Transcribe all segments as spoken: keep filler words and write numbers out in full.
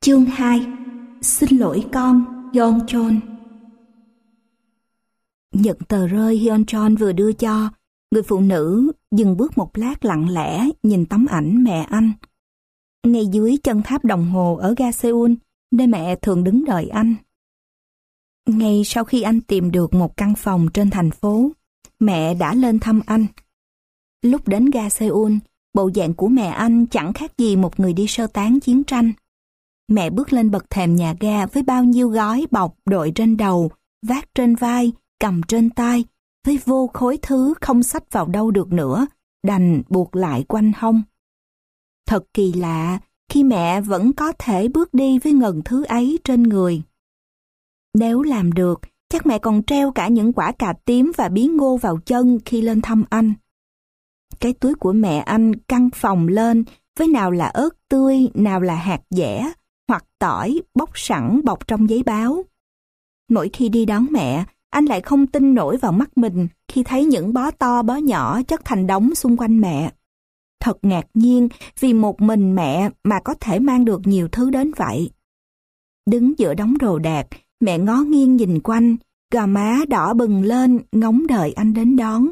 Chương hai. Xin lỗi con, Hyun-chol. Nhận tờ rơi Hyun-chol vừa đưa cho, người phụ nữ dừng bước một lát lặng lẽ nhìn tấm ảnh mẹ anh. Ngay dưới chân tháp đồng hồ ở ga Seoul, nơi mẹ thường đứng đợi anh. Ngay sau khi anh tìm được một căn phòng trên thành phố, mẹ đã lên thăm anh. Lúc đến ga Seoul, bộ dạng của mẹ anh chẳng khác gì một người đi sơ tán chiến tranh. Mẹ bước lên bậc thềm nhà ga với bao nhiêu gói bọc đội trên đầu, vác trên vai, cầm trên tay, với vô khối thứ không xách vào đâu được nữa, đành buộc lại quanh hông. Thật kỳ lạ khi mẹ vẫn có thể bước đi với ngần thứ ấy trên người. Nếu làm được, chắc mẹ còn treo cả những quả cà tím và bí ngô vào chân khi lên thăm anh. Cái túi của mẹ anh căng phồng lên với nào là ớt tươi, nào là hạt dẻ, hoặc tỏi bóc sẵn bọc trong giấy báo. Mỗi khi đi đón mẹ, anh lại không tin nổi vào mắt mình khi thấy những bó to bó nhỏ chất thành đống xung quanh mẹ. Thật ngạc nhiên vì một mình mẹ mà có thể mang được nhiều thứ đến vậy. Đứng giữa đống đồ đạc, mẹ ngó nghiêng nhìn quanh, gò má đỏ bừng lên ngóng đợi anh đến đón.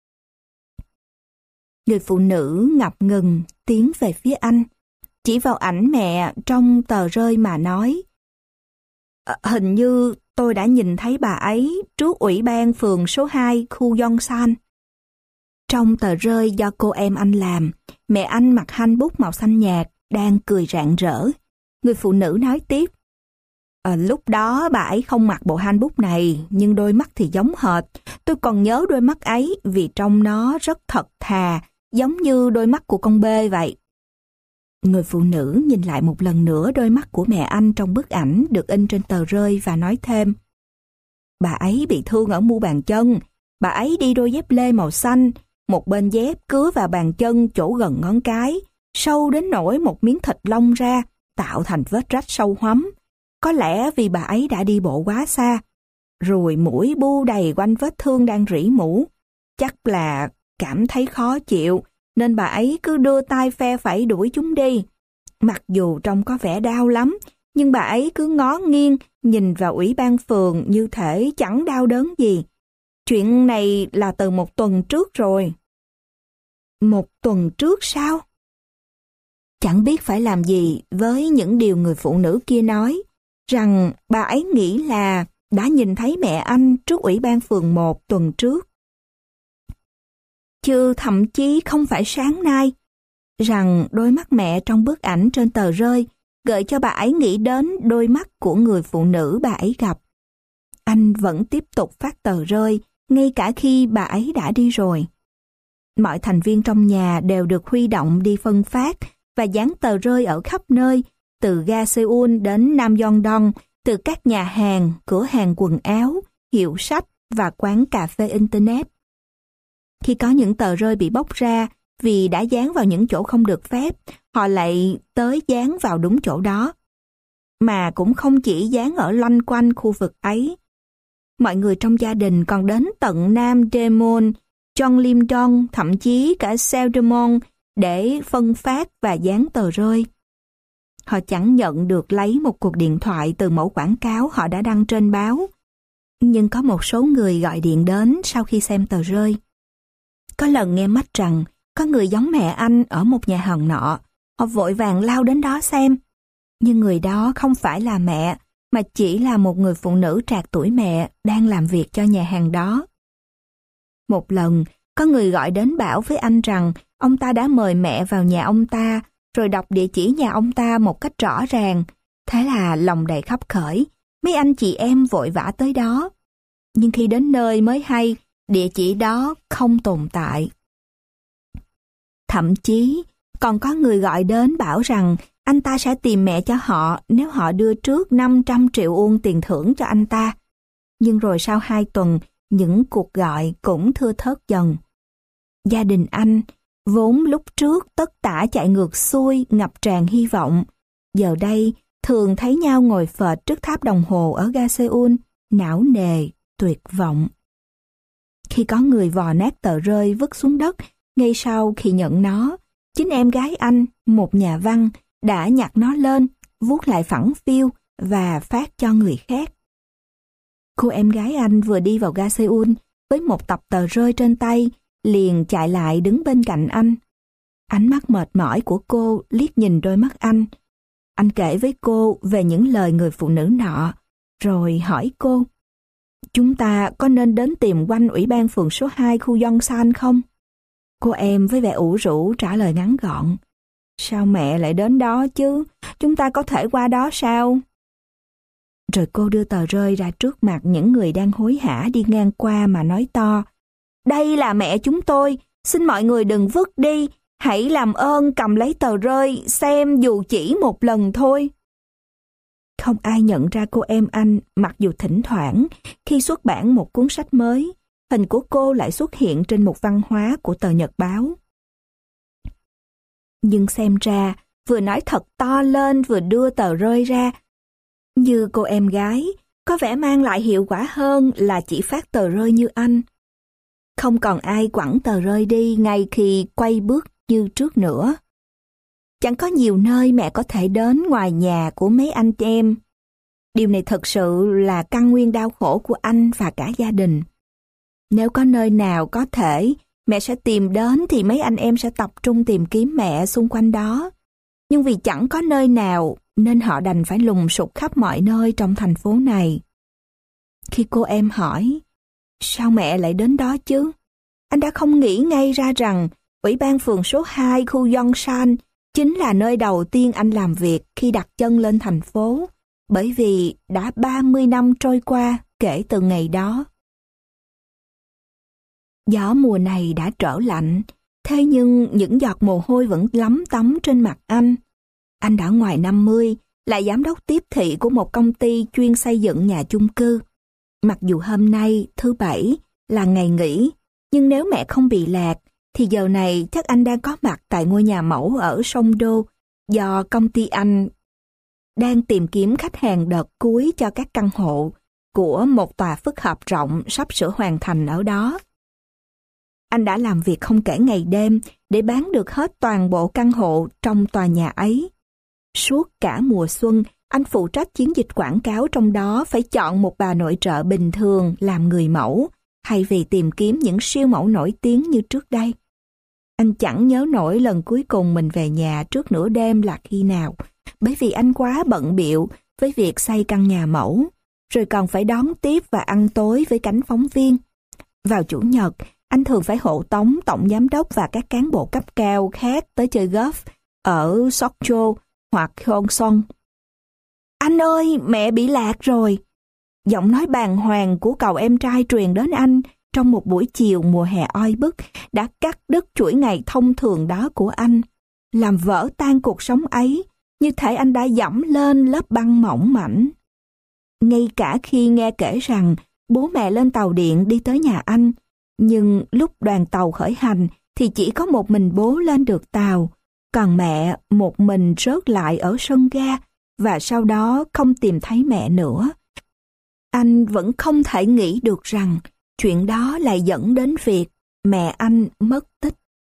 Người phụ nữ ngập ngừng tiến về phía anh, chỉ vào ảnh mẹ trong tờ rơi mà nói: Hình như tôi đã nhìn thấy bà ấy trước ủy ban phường số hai khu Yongsan. Trong tờ rơi do cô em anh làm, mẹ anh mặc hanbok màu xanh nhạt, đang cười rạng rỡ. Người phụ nữ nói tiếp: à, Lúc đó bà ấy không mặc bộ hanbok này, nhưng đôi mắt thì giống hệt. Tôi còn nhớ đôi mắt ấy vì trông nó rất thật thà, giống như đôi mắt của con bê vậy. Người phụ nữ nhìn lại một lần nữa đôi mắt của mẹ anh trong bức ảnh được in trên tờ rơi và nói thêm: Bà ấy bị thương ở mu bàn chân. Bà ấy đi đôi dép lê màu xanh, một bên dép cứa vào bàn chân chỗ gần ngón cái, sâu đến nỗi một miếng thịt lông ra, tạo thành vết rách sâu hoắm. Có lẽ vì bà ấy đã đi bộ quá xa. Ruồi muỗi bu đầy quanh vết thương đang rỉ mũ. Chắc là cảm thấy khó chịu, nên bà ấy cứ đưa tay phe phẩy đuổi chúng đi. Mặc dù trông có vẻ đau lắm, nhưng bà ấy cứ ngó nghiêng, nhìn vào ủy ban phường như thể chẳng đau đớn gì. Chuyện này là từ một tuần trước rồi. Một tuần trước sao? Chẳng biết phải làm gì với những điều người phụ nữ kia nói, rằng bà ấy nghĩ là đã nhìn thấy mẹ anh trước ủy ban phường một tuần trước. Chứ thậm chí không phải sáng nay, rằng đôi mắt mẹ trong bức ảnh trên tờ rơi gợi cho bà ấy nghĩ đến đôi mắt của người phụ nữ bà ấy gặp. Anh vẫn tiếp tục phát tờ rơi, ngay cả khi bà ấy đã đi rồi. Mọi thành viên trong nhà đều được huy động đi phân phát và dán tờ rơi ở khắp nơi, từ ga Seoul đến Nam Yeongdong, từ các nhà hàng, cửa hàng quần áo, hiệu sách và quán cà phê Internet. Khi có những tờ rơi bị bóc ra vì đã dán vào những chỗ không được phép, họ lại tới dán vào đúng chỗ đó. Mà cũng không chỉ dán ở loanh quanh khu vực ấy. Mọi người trong gia đình còn đến tận Nam Daemun, Jeongnam-dong, thậm chí cả Seoul-daemon để phân phát và dán tờ rơi. Họ chẳng nhận được lấy một cuộc điện thoại từ mẫu quảng cáo họ đã đăng trên báo. Nhưng có một số người gọi điện đến sau khi xem tờ rơi. Có lần nghe mách rằng có người giống mẹ anh ở một nhà hàng nọ, họ vội vàng lao đến đó xem. Nhưng người đó không phải là mẹ, mà chỉ là một người phụ nữ trạc tuổi mẹ đang làm việc cho nhà hàng đó. Một lần, có người gọi đến bảo với anh rằng ông ta đã mời mẹ vào nhà ông ta, rồi đọc địa chỉ nhà ông ta một cách rõ ràng. Thế là lòng đầy khấp khởi, mấy anh chị em vội vã tới đó. Nhưng khi đến nơi mới hay, địa chỉ đó không tồn tại. Thậm chí, còn có người gọi đến bảo rằng anh ta sẽ tìm mẹ cho họ nếu họ đưa trước năm trăm triệu won tiền thưởng cho anh ta. Nhưng rồi sau hai tuần, những cuộc gọi cũng thưa thớt dần. Gia đình anh, vốn lúc trước tất tả chạy ngược xuôi, ngập tràn hy vọng, giờ đây thường thấy nhau ngồi phệt trước tháp đồng hồ ở ga Seoul, não nề, tuyệt vọng. Khi có người vò nát tờ rơi vứt xuống đất, ngay sau khi nhận nó, chính em gái anh, một nhà văn, đã nhặt nó lên, vuốt lại phẳng phiu và phát cho người khác. Cô em gái anh vừa đi vào ga Seoul với một tập tờ rơi trên tay, liền chạy lại đứng bên cạnh anh. Ánh mắt mệt mỏi của cô liếc nhìn đôi mắt anh. Anh kể với cô về những lời người phụ nữ nọ, rồi hỏi cô, chúng ta có nên đến tìm quanh ủy ban phường số hai khu Yongsan không? Cô em với vẻ ủ rũ trả lời ngắn gọn, sao mẹ lại đến đó chứ? Chúng ta có thể qua đó sao? Rồi cô đưa tờ rơi ra trước mặt những người đang hối hả đi ngang qua mà nói to, đây là mẹ chúng tôi, xin mọi người đừng vứt đi, hãy làm ơn cầm lấy tờ rơi xem dù chỉ một lần thôi. Không ai nhận ra cô em anh, mặc dù thỉnh thoảng khi xuất bản một cuốn sách mới, hình của cô lại xuất hiện trên mục văn hóa của tờ nhật báo. Nhưng xem ra, vừa nói thật to lên vừa đưa tờ rơi ra, như cô em gái, có vẻ mang lại hiệu quả hơn là chỉ phát tờ rơi như anh. Không còn ai quẳng tờ rơi đi ngay khi quay bước như trước nữa. Chẳng có nhiều nơi mẹ có thể đến ngoài nhà của mấy anh em. Điều này thật sự là căn nguyên đau khổ của anh và cả gia đình. Nếu có nơi nào có thể mẹ sẽ tìm đến thì mấy anh em sẽ tập trung tìm kiếm mẹ xung quanh đó. Nhưng vì chẳng có nơi nào nên họ đành phải lùng sục khắp mọi nơi trong thành phố này. Khi cô em hỏi, sao mẹ lại đến đó chứ? Anh đã không nghĩ ngay ra rằng ủy ban phường số hai khu Yongsan chính là nơi đầu tiên anh làm việc khi đặt chân lên thành phố, bởi vì đã ba mươi năm trôi qua kể từ ngày đó. Gió mùa này đã trở lạnh, thế nhưng những giọt mồ hôi vẫn lấm tấm trên mặt anh. Anh đã ngoài năm mươi, là giám đốc tiếp thị của một công ty chuyên xây dựng nhà chung cư. Mặc dù hôm nay, thứ Bảy, là ngày nghỉ, nhưng nếu mẹ không bị lạc, thì giờ này chắc anh đang có mặt tại ngôi nhà mẫu ở Songdo do công ty anh đang tìm kiếm khách hàng đợt cuối cho các căn hộ của một tòa phức hợp rộng sắp sửa hoàn thành ở đó. Anh đã làm việc không kể ngày đêm để bán được hết toàn bộ căn hộ trong tòa nhà ấy. Suốt cả mùa xuân, anh phụ trách chiến dịch quảng cáo trong đó phải chọn một bà nội trợ bình thường làm người mẫu, thay vì tìm kiếm những siêu mẫu nổi tiếng như trước đây. Anh chẳng nhớ nổi lần cuối cùng mình về nhà trước nửa đêm là khi nào, bởi vì anh quá bận bịu với việc xây căn nhà mẫu, rồi còn phải đón tiếp và ăn tối với cánh phóng viên. Vào Chủ nhật, anh thường phải hộ tống tổng giám đốc và các cán bộ cấp cao khác tới chơi golf ở Sokcho hoặc Hyeongsong. Anh ơi, mẹ bị lạc rồi. Giọng nói bàng hoàng của cậu em trai truyền đến anh trong một buổi chiều mùa hè oi bức đã cắt đứt chuỗi ngày thông thường đó của anh, làm vỡ tan cuộc sống ấy, như thể anh đã dẫm lên lớp băng mỏng mảnh. Ngay cả khi nghe kể rằng bố mẹ lên tàu điện đi tới nhà anh, nhưng lúc đoàn tàu khởi hành thì chỉ có một mình bố lên được tàu, còn mẹ một mình rớt lại ở sân ga và sau đó không tìm thấy mẹ nữa. Anh vẫn không thể nghĩ được rằng chuyện đó lại dẫn đến việc mẹ anh mất tích.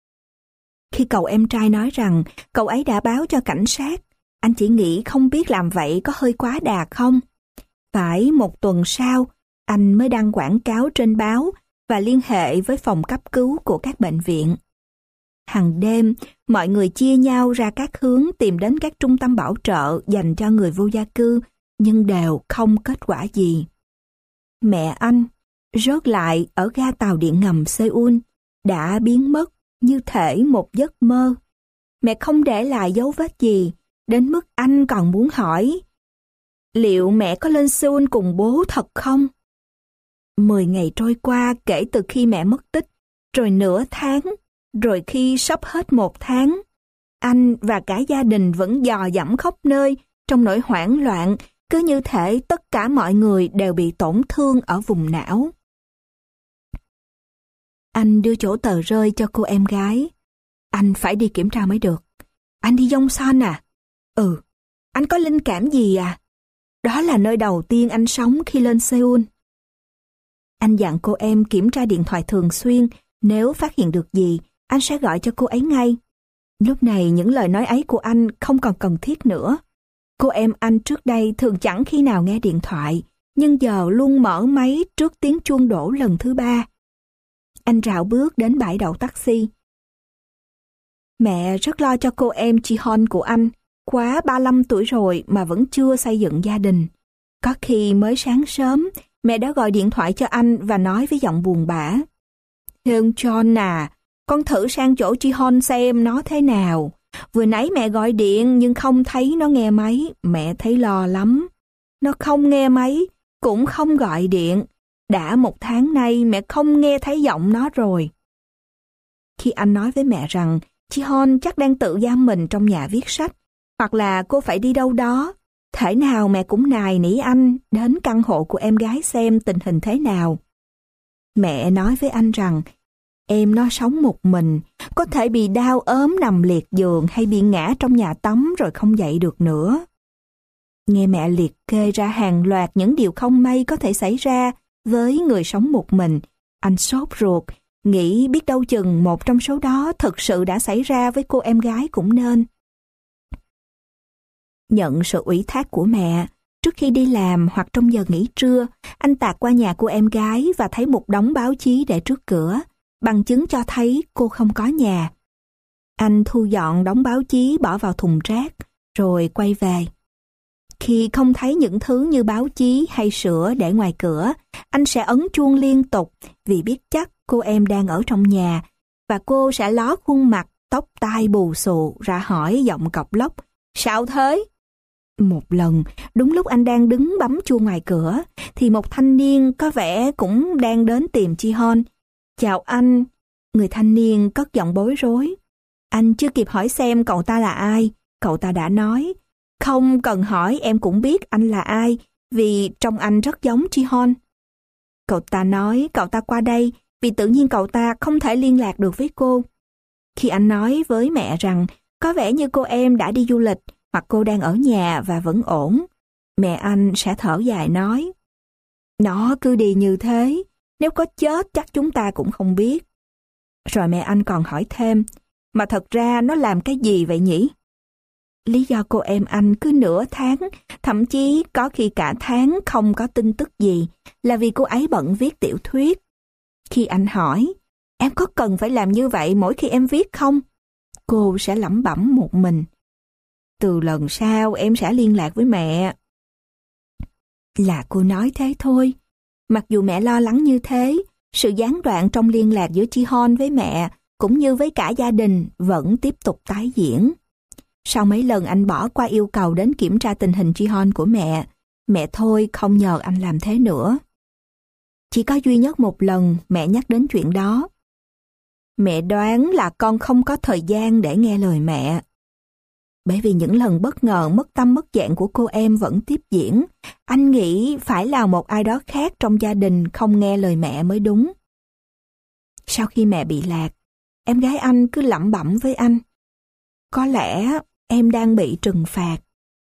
Khi cậu em trai nói rằng cậu ấy đã báo cho cảnh sát, anh chỉ nghĩ không biết làm vậy có hơi quá đà không. Phải một tuần sau, anh mới đăng quảng cáo trên báo và liên hệ với phòng cấp cứu của các bệnh viện. Hàng đêm, mọi người chia nhau ra các hướng tìm đến các trung tâm bảo trợ dành cho người vô gia cư, nhưng đều không kết quả gì. Mẹ anh, rớt lại ở ga tàu điện ngầm Seoul, đã biến mất như thể một giấc mơ. Mẹ không để lại dấu vết gì, đến mức anh còn muốn hỏi, liệu mẹ có lên Seoul cùng bố thật không? Mười ngày trôi qua kể từ khi mẹ mất tích, rồi nửa tháng, rồi khi sắp hết một tháng, anh và cả gia đình vẫn dò dẫm khắp nơi trong nỗi hoảng loạn, cứ như thể tất cả mọi người đều bị tổn thương ở vùng não. Anh đưa chỗ tờ rơi cho cô em gái. Anh phải đi kiểm tra mới được. Anh đi Yongsan à? Ừ. Anh có linh cảm gì à? Đó là nơi đầu tiên anh sống khi lên Seoul. Anh dặn cô em kiểm tra điện thoại thường xuyên, nếu phát hiện được gì, anh sẽ gọi cho cô ấy ngay. Lúc này những lời nói ấy của anh không còn cần thiết nữa. Cô em anh trước đây thường chẳng khi nào nghe điện thoại, nhưng giờ luôn mở máy trước tiếng chuông đổ lần thứ ba. Anh rảo bước đến bãi đậu taxi. Mẹ rất lo cho cô em Ji-hon của anh, quá ba mươi lăm tuổi rồi mà vẫn chưa xây dựng gia đình. Có khi mới sáng sớm, mẹ đã gọi điện thoại cho anh và nói với giọng buồn bã. Hương John à, con thử sang chỗ Ji-hon xem nó thế nào. Vừa nãy mẹ gọi điện nhưng không thấy nó nghe máy, mẹ thấy lo lắm. Nó không nghe máy, cũng không gọi điện. Đã một tháng nay mẹ không nghe thấy giọng nó rồi. Khi anh nói với mẹ rằng Ji-hon chắc đang tự giam mình trong nhà viết sách, hoặc là cô phải đi đâu đó, thể nào mẹ cũng nài nỉ anh đến căn hộ của em gái xem tình hình thế nào. Mẹ nói với anh rằng em nó sống một mình, có thể bị đau ốm nằm liệt giường hay bị ngã trong nhà tắm rồi không dậy được nữa. Nghe mẹ liệt kê ra hàng loạt những điều không may có thể xảy ra với người sống một mình, anh sốt ruột, nghĩ biết đâu chừng một trong số đó thực sự đã xảy ra với cô em gái cũng nên. Nhận sự ủy thác của mẹ, trước khi đi làm hoặc trong giờ nghỉ trưa, anh tạt qua nhà cô em gái và thấy một đống báo chí để trước cửa, bằng chứng cho thấy cô không có nhà. Anh thu dọn đống báo chí bỏ vào thùng rác, rồi quay về. Khi không thấy những thứ như báo chí hay sữa để ngoài cửa, anh sẽ ấn chuông liên tục vì biết chắc cô em đang ở trong nhà, và cô sẽ ló khuôn mặt, tóc tai bù xù ra hỏi giọng cọc lóc, sao thế? Một lần, đúng lúc anh đang đứng bấm chuông ngoài cửa, thì một thanh niên có vẻ cũng đang đến tìm Ji-hon. Chào anh, người thanh niên cất giọng bối rối. Anh chưa kịp hỏi xem cậu ta là ai, cậu ta đã nói, không cần hỏi em cũng biết anh là ai, vì trông anh rất giống Ji-hon. Cậu ta nói cậu ta qua đây vì tự nhiên cậu ta không thể liên lạc được với cô. Khi anh nói với mẹ rằng có vẻ như cô em đã đi du lịch hoặc cô đang ở nhà và vẫn ổn, mẹ anh sẽ thở dài nói, nó cứ đi như thế, nếu có chết chắc chúng ta cũng không biết. Rồi mẹ anh còn hỏi thêm, mà thật ra nó làm cái gì vậy nhỉ? Lý do cô em anh cứ nửa tháng, thậm chí có khi cả tháng không có tin tức gì là vì cô ấy bận viết tiểu thuyết. Khi anh hỏi, em có cần phải làm như vậy mỗi khi em viết không? Cô sẽ lẩm bẩm một mình. Từ lần sau em sẽ liên lạc với mẹ. Là cô nói thế thôi. Mặc dù mẹ lo lắng như thế, sự gián đoạn trong liên lạc giữa Ji-hon với mẹ cũng như với cả gia đình vẫn tiếp tục tái diễn. Sau mấy lần anh bỏ qua yêu cầu đến kiểm tra tình hình Ji-hon của mẹ, mẹ thôi không nhờ anh làm thế nữa. Chỉ có duy nhất một lần mẹ nhắc đến chuyện đó. Mẹ đoán là con không có thời gian để nghe lời mẹ. Bởi vì những lần bất ngờ mất tâm mất dạng của cô em vẫn tiếp diễn, anh nghĩ phải là một ai đó khác trong gia đình không nghe lời mẹ mới đúng. Sau khi mẹ bị lạc, em gái anh cứ lẩm bẩm với anh, có lẽ em đang bị trừng phạt.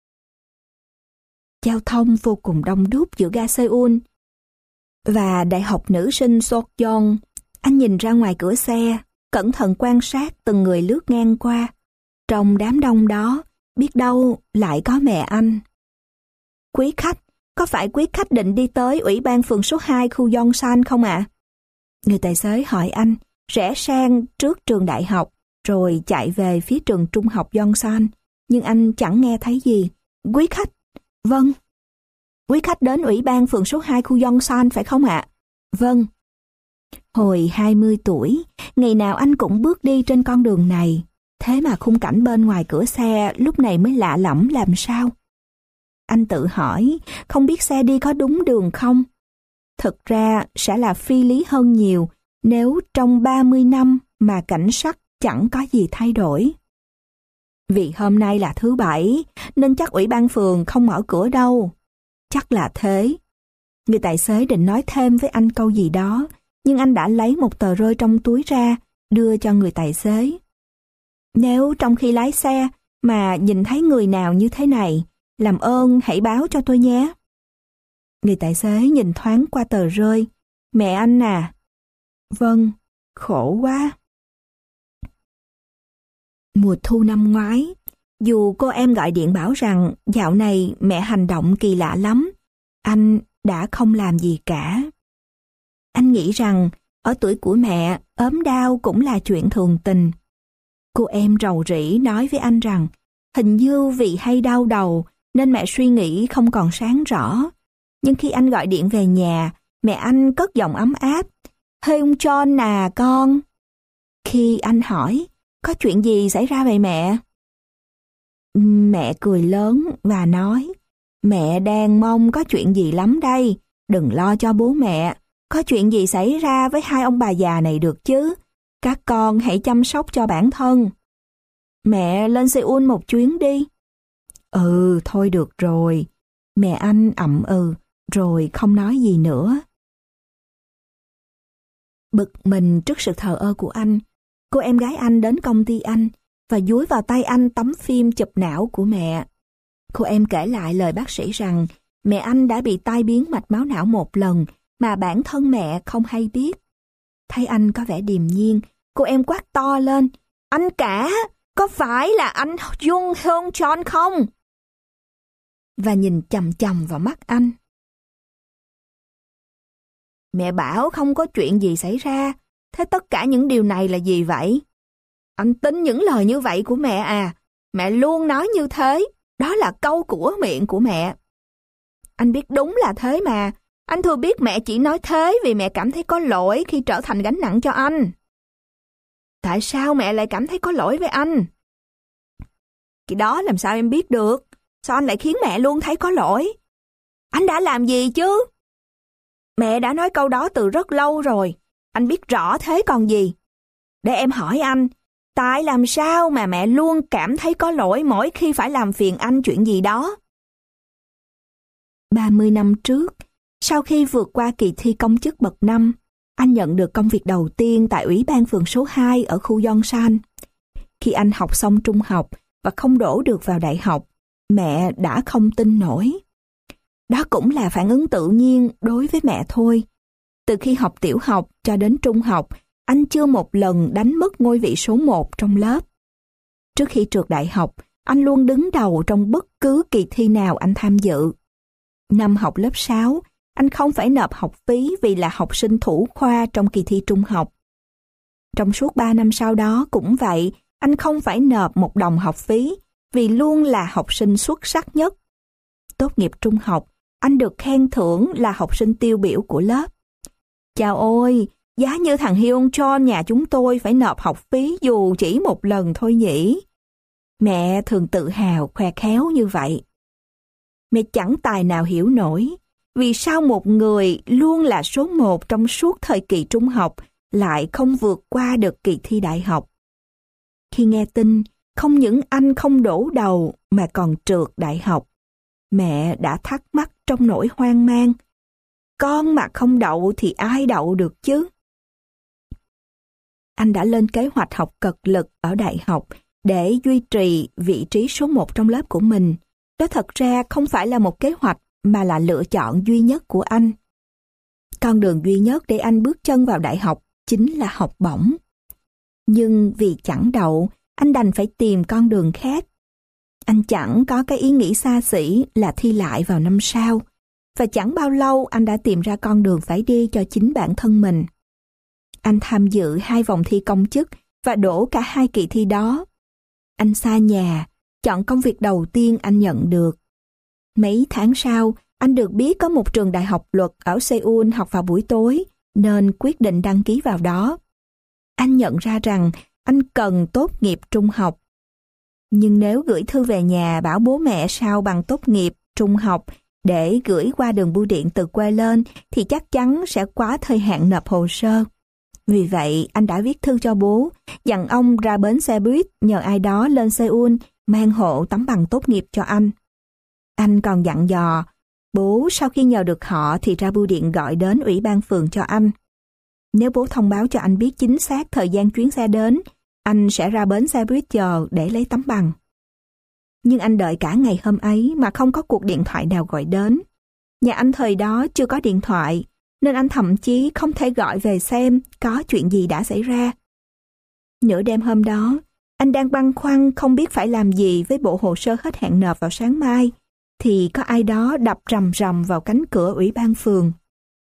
Giao thông vô cùng đông đúc giữa ga Seoul và Đại học Nữ sinh Sokyong. Anh nhìn ra ngoài cửa xe, cẩn thận quan sát từng người lướt ngang qua. Trong đám đông đó, biết đâu lại có mẹ anh. Quý khách, có phải quý khách định đi tới Ủy ban phường số hai khu Yongsan không ạ? À? Người tài xế hỏi anh, rẽ sang trước trường đại học, rồi chạy về phía trường trung học Yongsan, nhưng anh chẳng nghe thấy gì. Quý khách, vâng. Quý khách đến Ủy ban phường số hai khu Yongsan phải không ạ? À? Vâng. Hồi hai mươi tuổi, ngày nào anh cũng bước đi trên con đường này. Thế mà khung cảnh bên ngoài cửa xe lúc này mới lạ lẫm làm sao? Anh tự hỏi, không biết xe đi có đúng đường không? Thực ra sẽ là phi lý hơn nhiều nếu trong ba mươi năm mà cảnh sắc chẳng có gì thay đổi. Vì hôm nay là thứ bảy, nên chắc ủy ban phường không mở cửa đâu. Chắc là thế. Người tài xế định nói thêm với anh câu gì đó, nhưng anh đã lấy một tờ rơi trong túi ra, đưa cho người tài xế. Nếu trong khi lái xe mà nhìn thấy người nào như thế này, làm ơn hãy báo cho tôi nhé. Người tài xế nhìn thoáng qua tờ rơi. Mẹ anh à? Vâng, khổ quá. Mùa thu năm ngoái, Dù cô em gọi điện bảo rằng dạo này mẹ hành động kỳ lạ lắm, anh đã không làm gì cả. Anh nghĩ rằng ở tuổi của mẹ, ốm đau cũng là chuyện thường tình. Cô em rầu rĩ nói với anh rằng hình như vì hay đau đầu nên mẹ suy nghĩ không còn sáng rõ. Nhưng khi anh gọi điện về nhà, mẹ anh cất giọng ấm áp. "Hey ông John à con." Khi anh hỏi, "Có chuyện gì xảy ra vậy mẹ?" Mẹ cười lớn và nói, "Mẹ đang mong có chuyện gì lắm đây, đừng lo cho bố mẹ. Có chuyện gì xảy ra với hai ông bà già này được chứ? Các con hãy chăm sóc cho bản thân. Mẹ lên Seoul một chuyến đi." "Ừ, thôi được rồi." Mẹ anh ậm ừ, rồi không nói gì nữa. Bực mình trước sự thờ ơ của anh, cô em gái anh đến công ty anh và dúi vào tay anh tấm phim chụp não của mẹ. Cô em kể lại lời bác sĩ rằng mẹ anh đã bị tai biến mạch máu não một lần mà bản thân mẹ không hay biết. Thấy anh có vẻ điềm nhiên, cô em quát to lên, "Anh cả, có phải là anh Jung Hyun John không?" Và nhìn chằm chằm vào mắt anh. "Mẹ bảo không có chuyện gì xảy ra, thế tất cả những điều này là gì vậy?" "Anh tin những lời như vậy của mẹ à? Mẹ luôn nói như thế, đó là câu của miệng của mẹ." "Anh biết đúng là thế mà, anh thừa biết mẹ chỉ nói thế vì mẹ cảm thấy có lỗi khi trở thành gánh nặng cho anh." "Tại sao mẹ lại cảm thấy có lỗi với anh?" "Cái đó làm sao em biết được? Sao anh lại khiến mẹ luôn thấy có lỗi? Anh đã làm gì chứ?" "Mẹ đã nói câu đó từ rất lâu rồi, anh biết rõ thế còn gì. Để em hỏi anh, tại làm sao mà mẹ luôn cảm thấy có lỗi mỗi khi phải làm phiền anh chuyện gì đó?" ba mươi năm trước, sau khi vượt qua kỳ thi công chức bậc năm, anh nhận được công việc đầu tiên tại Ủy ban phường số hai ở khu Yongsan. Khi anh học xong trung học và không đỗ được vào đại học, mẹ đã không tin nổi. Đó cũng là phản ứng tự nhiên đối với mẹ thôi. Từ khi học tiểu học cho đến trung học, anh chưa một lần đánh mất ngôi vị số một trong lớp. Trước khi trượt đại học, anh luôn đứng đầu trong bất cứ kỳ thi nào anh tham dự. Năm học lớp sáu, anh không phải nộp học phí vì là học sinh thủ khoa trong kỳ thi trung học. Trong suốt ba năm sau đó cũng vậy, anh không phải nộp một đồng học phí vì luôn là học sinh xuất sắc nhất. Tốt nghiệp trung học, anh được khen thưởng là học sinh tiêu biểu của lớp. Chào ôi, giá như thằng Hyun John nhà chúng tôi phải nộp học phí dù chỉ một lần thôi nhỉ. Mẹ thường tự hào khoe khéo như vậy. Mẹ chẳng tài nào hiểu nổi vì sao một người luôn là số một trong suốt thời kỳ trung học lại không vượt qua được kỳ thi đại học. Khi nghe tin không những anh không đỗ đầu mà còn trượt đại học, mẹ đã thắc mắc trong nỗi hoang mang. Con mà không đậu thì ai đậu được chứ? Anh đã lên kế hoạch học cật lực ở đại học để duy trì vị trí số một trong lớp của mình. Đó thật ra không phải là một kế hoạch mà là lựa chọn duy nhất của anh. Con đường duy nhất để anh bước chân vào đại học chính là học bổng. Nhưng vì chẳng đậu, anh đành phải tìm con đường khác. Anh chẳng có cái ý nghĩ xa xỉ là thi lại vào năm sau. Và chẳng bao lâu anh đã tìm ra con đường phải đi cho chính bản thân mình. Anh tham dự hai vòng thi công chức và đỗ cả hai kỳ thi đó. Anh xa nhà, chọn công việc đầu tiên anh nhận được. Mấy tháng sau, anh được biết có một trường đại học luật ở Seoul học vào buổi tối, nên quyết định đăng ký vào đó. Anh nhận ra rằng anh cần tốt nghiệp trung học. Nhưng nếu gửi thư về nhà bảo bố mẹ sao bằng tốt nghiệp trung học để gửi qua đường bưu điện từ quê lên thì chắc chắn sẽ quá thời hạn nộp hồ sơ. Vì vậy, anh đã viết thư cho bố, dặn ông ra bến xe buýt nhờ ai đó lên Seoul mang hộ tấm bằng tốt nghiệp cho anh. Anh còn dặn dò, bố sau khi nhờ được họ thì ra bưu điện gọi đến ủy ban phường cho anh. Nếu bố thông báo cho anh biết chính xác thời gian chuyến xe đến, anh sẽ ra bến xe buýt chờ để lấy tấm bằng. Nhưng anh đợi cả ngày hôm ấy mà không có cuộc điện thoại nào gọi đến. Nhà anh thời đó chưa có điện thoại, nên anh thậm chí không thể gọi về xem có chuyện gì đã xảy ra. Nửa đêm hôm đó, Anh đang băn khoăn không biết phải làm gì với bộ hồ sơ hết hạn nộp vào sáng mai, thì có ai đó đập rầm rầm vào cánh cửa ủy ban phường.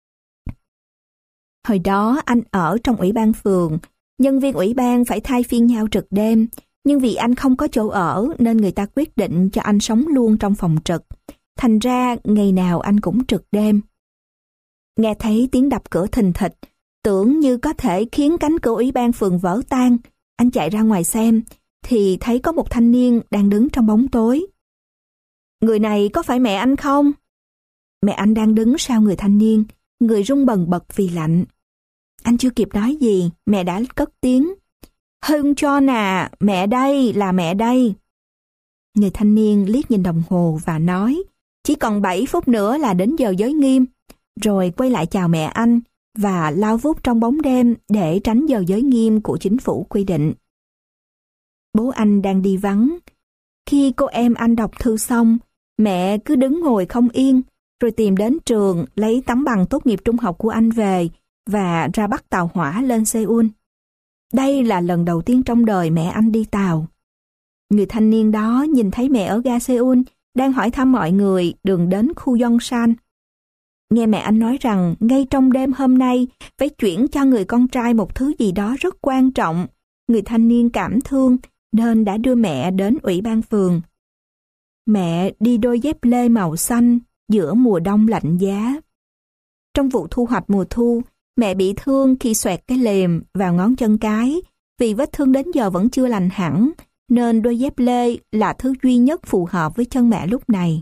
Hồi đó anh ở trong ủy ban phường, nhân viên ủy ban phải thay phiên nhau trực đêm, nhưng vì anh không có chỗ ở nên người ta quyết định cho anh sống luôn trong phòng trực. Thành ra ngày nào anh cũng trực đêm. Nghe thấy tiếng đập cửa thình thịch, tưởng như có thể khiến cánh cửa ủy ban phường vỡ tan. Anh chạy ra ngoài xem, thì thấy có một thanh niên đang đứng trong bóng tối. Người này có phải mẹ anh không? Mẹ anh đang đứng sau người thanh niên, người run bần bật vì lạnh. Anh chưa kịp nói gì, mẹ đã cất tiếng. Hưng John à, mẹ đây, là mẹ đây. Người thanh niên liếc nhìn đồng hồ và nói, chỉ còn bảy phút nữa là đến giờ giới nghiêm. Rồi quay lại chào mẹ anh và lao vút trong bóng đêm để tránh giờ giới nghiêm của chính phủ quy định. Bố anh đang đi vắng. Khi cô em anh đọc thư xong, mẹ cứ đứng ngồi không yên, rồi tìm đến trường lấy tấm bằng tốt nghiệp trung học của anh về và ra bắt tàu hỏa lên Seoul. Đây là lần đầu tiên trong đời mẹ anh đi tàu. Người thanh niên đó nhìn thấy mẹ ở ga Seoul đang hỏi thăm mọi người đường đến khu Yongsan. Nghe mẹ anh nói rằng ngay trong đêm hôm nay phải chuyển cho người con trai một thứ gì đó rất quan trọng, người thanh niên cảm thương nên đã đưa mẹ đến ủy ban phường. Mẹ đi đôi dép lê màu xanh giữa mùa đông lạnh giá. Trong vụ thu hoạch mùa thu, mẹ bị thương khi xoẹt cái lềm vào ngón chân cái, vì vết thương đến giờ vẫn chưa lành hẳn, nên đôi dép lê là thứ duy nhất phù hợp với chân mẹ lúc này.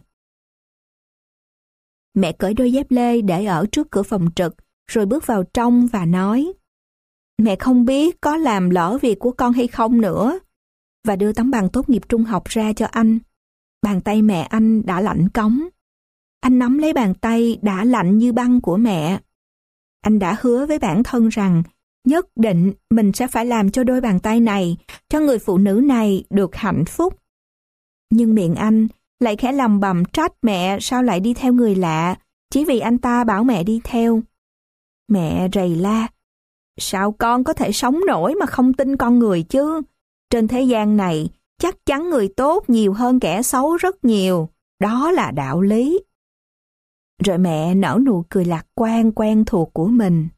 Mẹ cởi đôi dép lê để ở trước cửa phòng trực, rồi bước vào trong và nói, mẹ không biết có làm lỡ việc của con hay không nữa, và đưa tấm bằng tốt nghiệp trung học ra cho anh. Bàn tay mẹ anh đã lạnh cóng. Anh nắm lấy bàn tay đã lạnh như băng của mẹ. Anh đã hứa với bản thân rằng nhất định mình sẽ phải làm cho đôi bàn tay này, cho người phụ nữ này được hạnh phúc. Nhưng miệng anh lại khẽ lầm bầm trách mẹ sao lại đi theo người lạ, chỉ vì anh ta bảo mẹ đi theo. Mẹ rầy la, sao con có thể sống nổi mà không tin con người chứ? Trên thế gian này, chắc chắn người tốt nhiều hơn kẻ xấu rất nhiều. Đó là đạo lý. Rồi mẹ nở nụ cười lạc quan quen thuộc của mình.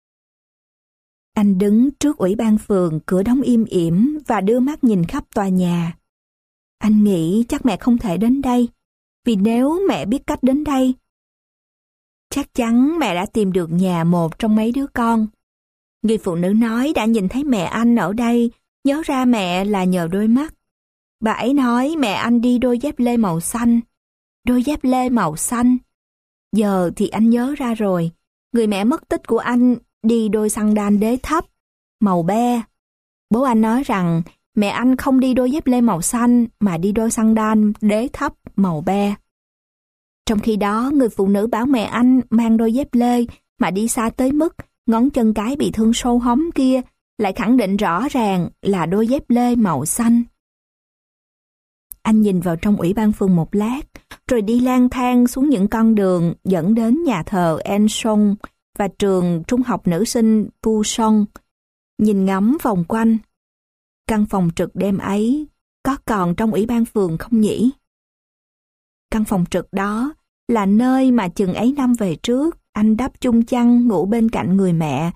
Anh đứng trước ủy ban phường, cửa đóng im ỉm và đưa mắt nhìn khắp tòa nhà. Anh nghĩ chắc mẹ không thể đến đây, vì nếu mẹ biết cách đến đây, chắc chắn mẹ đã tìm được nhà một trong mấy đứa con. Người phụ nữ nói đã nhìn thấy mẹ anh ở đây, nhớ ra mẹ là nhờ đôi mắt. Bà ấy nói mẹ anh đi đôi dép lê màu xanh. Đôi dép lê màu xanh. Giờ thì anh nhớ ra rồi, người mẹ mất tích của anh đi đôi xăng đan đế thấp, màu be. Bố anh nói rằng mẹ anh không đi đôi dép lê màu xanh mà đi đôi xăng đan đế thấp, màu be. Trong khi đó, người phụ nữ bảo mẹ anh mang đôi dép lê mà đi xa tới mức ngón chân cái bị thương sâu hóm kia lại khẳng định rõ ràng là đôi dép lê màu xanh. Anh nhìn vào trong ủy ban phường một lát, rồi đi lang thang xuống những con đường dẫn đến nhà thờ Enson và trường trung học nữ sinh Puson, nhìn ngắm vòng quanh. Căn phòng trực đêm ấy có còn trong ủy ban phường không nhỉ? Căn phòng trực đó là nơi mà chừng ấy năm về trước anh đắp chung chăn ngủ bên cạnh người mẹ.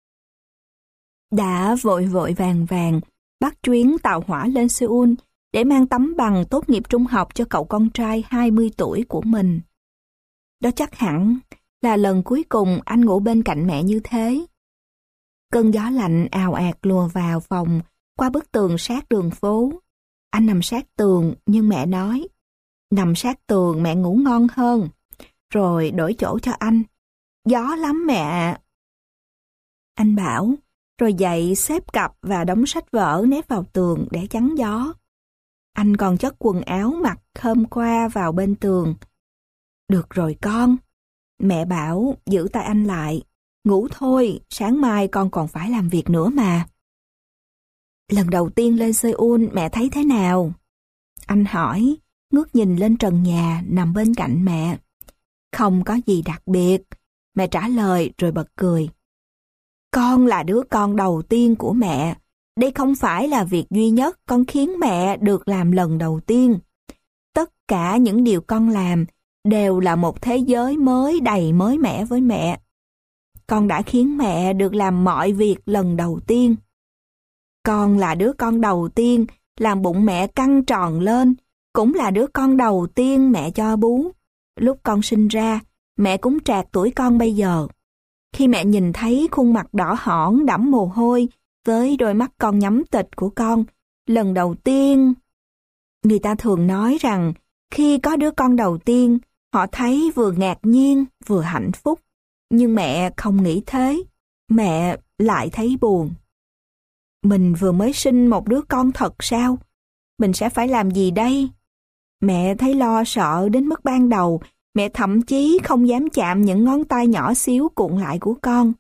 Đã vội vội vàng vàng bắt chuyến tàu hỏa lên Seoul để mang tấm bằng tốt nghiệp trung học cho cậu con trai hai mươi tuổi của mình. Đó chắc hẳn là lần cuối cùng anh ngủ bên cạnh mẹ như thế. Cơn gió lạnh ào ạt lùa vào phòng qua bức tường sát đường phố. Anh nằm sát tường nhưng mẹ nói, nằm sát tường mẹ ngủ ngon hơn. Rồi đổi chỗ cho anh. Gió lắm mẹ. Anh bảo, rồi dậy xếp cặp và đóng sách vở nép vào tường để chắn gió. Anh còn chất quần áo mặc hôm qua vào bên tường. Được rồi con. Mẹ bảo giữ tay anh lại. Ngủ thôi, sáng mai con còn phải làm việc nữa mà. Lần đầu tiên lên Seoul mẹ thấy thế nào? Anh hỏi, ngước nhìn lên trần nhà nằm bên cạnh mẹ. Không có gì đặc biệt. Mẹ trả lời rồi bật cười. Con là đứa con đầu tiên của mẹ. đây không phải là việc duy nhất con khiến mẹ được làm lần đầu tiên. Tất cả những điều con làm đều là một thế giới mới đầy mới mẻ với mẹ. Con đã khiến mẹ được làm mọi việc lần đầu tiên. Con là đứa con đầu tiên làm bụng mẹ căng tròn lên, cũng là đứa con đầu tiên mẹ cho bú. Lúc con sinh ra, mẹ cũng trạc tuổi con bây giờ. Khi mẹ nhìn thấy khuôn mặt đỏ hỏn đẫm mồ hôi với đôi mắt con nhắm tịch của con, lần đầu tiên... Người ta thường nói rằng khi có đứa con đầu tiên, họ thấy vừa ngạc nhiên vừa hạnh phúc. Nhưng mẹ không nghĩ thế, mẹ lại thấy buồn. Mình vừa mới sinh một đứa con thật sao? Mình sẽ phải làm gì đây? Mẹ thấy lo sợ đến mức ban đầu, mẹ thậm chí không dám chạm những ngón tay nhỏ xíu cuộn lại của con.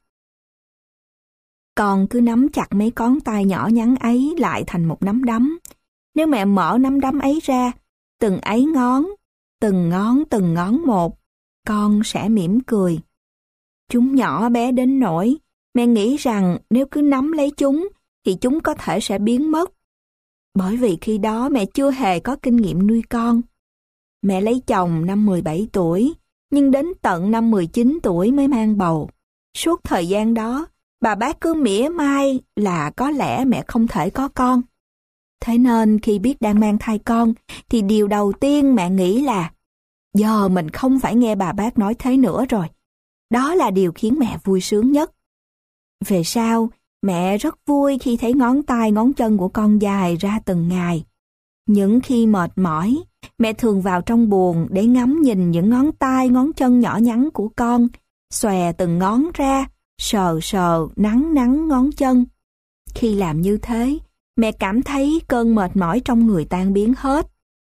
Con cứ nắm chặt mấy ngón tay nhỏ nhắn ấy lại thành một nắm đấm. Nếu mẹ mở nắm đấm ấy ra, từng ấy ngón, từng ngón từng ngón một, con sẽ mỉm cười. Chúng nhỏ bé đến nỗi, mẹ nghĩ rằng nếu cứ nắm lấy chúng, thì chúng có thể sẽ biến mất. Bởi vì khi đó mẹ chưa hề có kinh nghiệm nuôi con. Mẹ lấy chồng năm mười bảy tuổi, nhưng đến tận năm mười chín tuổi mới mang bầu. Suốt thời gian đó, bà bác cứ mỉa mai là có lẽ mẹ không thể có con. Thế nên khi biết đang mang thai con, thì điều đầu tiên mẹ nghĩ là giờ mình không phải nghe bà bác nói thế nữa rồi. Đó là điều khiến mẹ vui sướng nhất. Về sau, mẹ rất vui khi thấy ngón tay ngón chân của con dài ra từng ngày. Những khi mệt mỏi, mẹ thường vào trong buồng để ngắm nhìn những ngón tay ngón chân nhỏ nhắn của con, xòe từng ngón ra, sờ sờ, nắn nắn ngón chân. Khi làm như thế, mẹ cảm thấy cơn mệt mỏi trong người tan biến hết.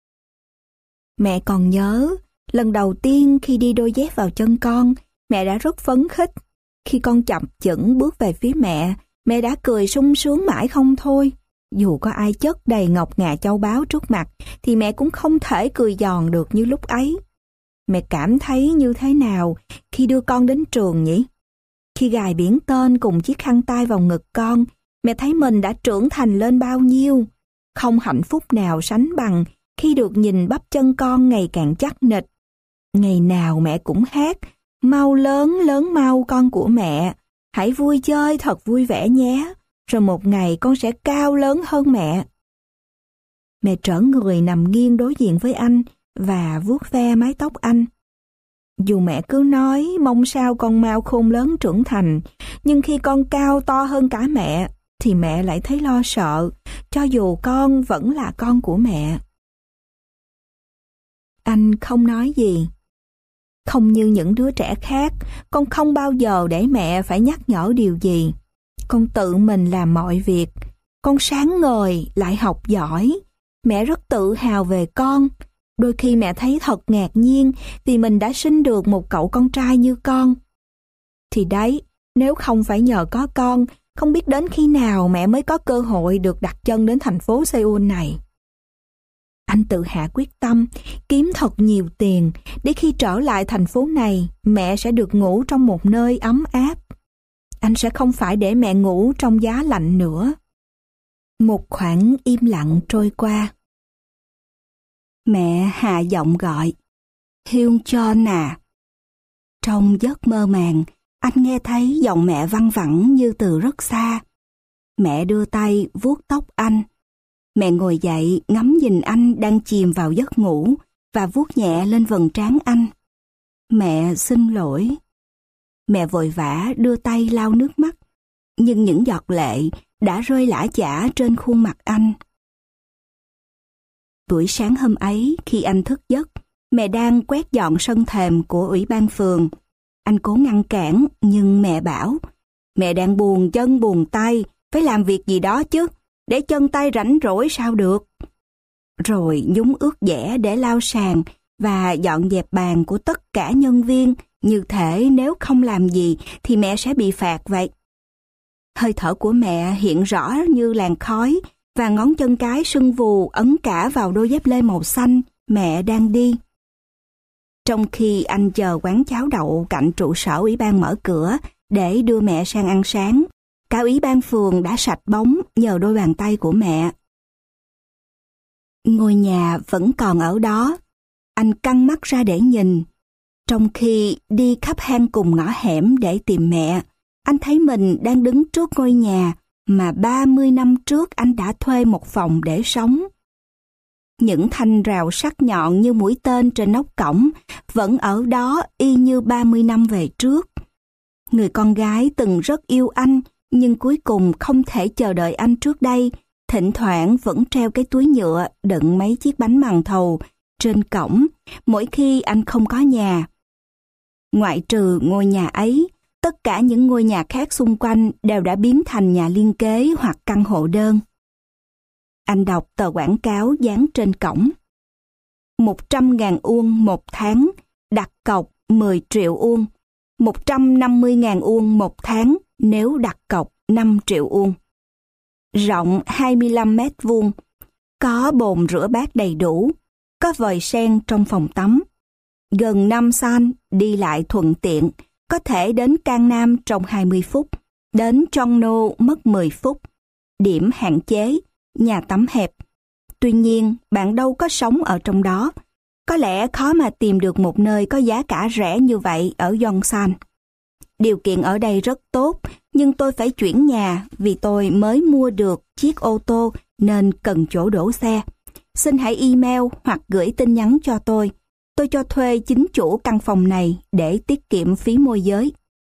Mẹ còn nhớ, lần đầu tiên khi đi đôi dép vào chân con, mẹ đã rất phấn khích. Khi con chậm chững bước về phía mẹ, mẹ đã cười sung sướng mãi không thôi. Dù có ai chất đầy ngọc ngà châu báu trước mặt, thì mẹ cũng không thể cười giòn được như lúc ấy. Mẹ cảm thấy như thế nào khi đưa con đến trường nhỉ? Khi gài biển tên cùng chiếc khăn tay vào ngực con, mẹ thấy mình đã trưởng thành lên bao nhiêu. Không hạnh phúc nào sánh bằng khi được nhìn bắp chân con ngày càng chắc nịch. Ngày nào mẹ cũng hát, mau lớn lớn mau con của mẹ, hãy vui chơi thật vui vẻ nhé, rồi một ngày con sẽ cao lớn hơn mẹ. Mẹ trở người nằm nghiêng đối diện với anh và vuốt ve mái tóc anh. Dù mẹ cứ nói mong sao con mau khôn lớn trưởng thành, nhưng khi con cao to hơn cả mẹ, thì mẹ lại thấy lo sợ, cho dù con vẫn là con của mẹ. Anh không nói gì. Không như những đứa trẻ khác, con không bao giờ để mẹ phải nhắc nhở điều gì. Con tự mình làm mọi việc. Con sáng ngời lại học giỏi. Mẹ rất tự hào về con. Đôi khi mẹ thấy thật ngạc nhiên vì mình đã sinh được một cậu con trai như con. Thì đấy, nếu không phải nhờ có con, không biết đến khi nào mẹ mới có cơ hội được đặt chân đến thành phố Seoul này. Anh tự hạ quyết tâm kiếm thật nhiều tiền để khi trở lại thành phố này, mẹ sẽ được ngủ trong một nơi ấm áp. Anh sẽ không phải để mẹ ngủ trong giá lạnh nữa. Một khoảng im lặng trôi qua. Mẹ hạ giọng gọi, Hyun Chon à. Trong giấc mơ màng, anh nghe thấy giọng mẹ văng vẳng như từ rất xa. Mẹ đưa tay vuốt tóc anh. Mẹ ngồi dậy ngắm nhìn anh đang chìm vào giấc ngủ và vuốt nhẹ lên vầng trán anh. Mẹ xin lỗi. Mẹ vội vã đưa tay lau nước mắt, nhưng những giọt lệ đã rơi lã chã trên khuôn mặt anh. Buổi sáng hôm ấy khi anh thức giấc, mẹ đang quét dọn sân thềm của ủy ban phường. Anh cố ngăn cản nhưng mẹ bảo, mẹ đang buồn chân buồn tay, phải làm việc gì đó chứ, để chân tay rảnh rỗi sao được. Rồi nhúng ướt dẻ để lau sàn và dọn dẹp bàn của tất cả nhân viên, như thể nếu không làm gì thì mẹ sẽ bị phạt vậy. Hơi thở của mẹ hiện rõ như làn khói và ngón chân cái sưng vù ấn cả vào đôi dép lê màu xanh mẹ đang đi. Trong khi anh chờ quán cháo đậu cạnh trụ sở ủy ban mở cửa để đưa mẹ sang ăn sáng, Cả ủy ban phường đã sạch bóng nhờ đôi bàn tay của mẹ. Ngôi nhà vẫn còn ở đó. Anh căng mắt ra để nhìn. Trong khi đi khắp hang cùng ngõ hẻm để tìm mẹ, anh thấy mình đang đứng trước ngôi nhà mà ba mươi năm trước anh đã thuê một phòng để sống. Những thanh rào sắc nhọn như mũi tên trên nóc cổng vẫn ở đó y như ba mươi năm về trước. Người con gái từng rất yêu anh, nhưng cuối cùng không thể chờ đợi anh trước đây, thỉnh thoảng vẫn treo cái túi nhựa đựng mấy chiếc bánh màn thầu trên cổng mỗi khi anh không có nhà. Ngoại trừ ngôi nhà ấy, tất cả những ngôi nhà khác xung quanh đều đã biến thành nhà liên kế hoặc căn hộ đơn. Anh đọc tờ quảng cáo dán trên cổng. một trăm ngàn won một tháng, đặt cọc mười triệu won. một trăm năm mươi ngàn won một tháng nếu đặt cọc năm triệu won. Rộng hai mươi lăm mét vuông, có bồn rửa bát đầy đủ, có vòi sen trong phòng tắm. Gần năm san, đi lại thuận tiện, có thể đến Cang Nam trong hai mươi phút, đến Chongno mất mười phút. Điểm hạn chế, nhà tắm hẹp. Tuy nhiên, bạn đâu có sống ở trong đó. Có lẽ khó mà tìm được một nơi có giá cả rẻ như vậy ở Yongsan. Điều kiện ở đây rất tốt, nhưng tôi phải chuyển nhà vì tôi mới mua được chiếc ô tô nên cần chỗ đổ xe. Xin hãy email hoặc gửi tin nhắn cho tôi. Tôi cho thuê chính chủ căn phòng này để tiết kiệm phí môi giới.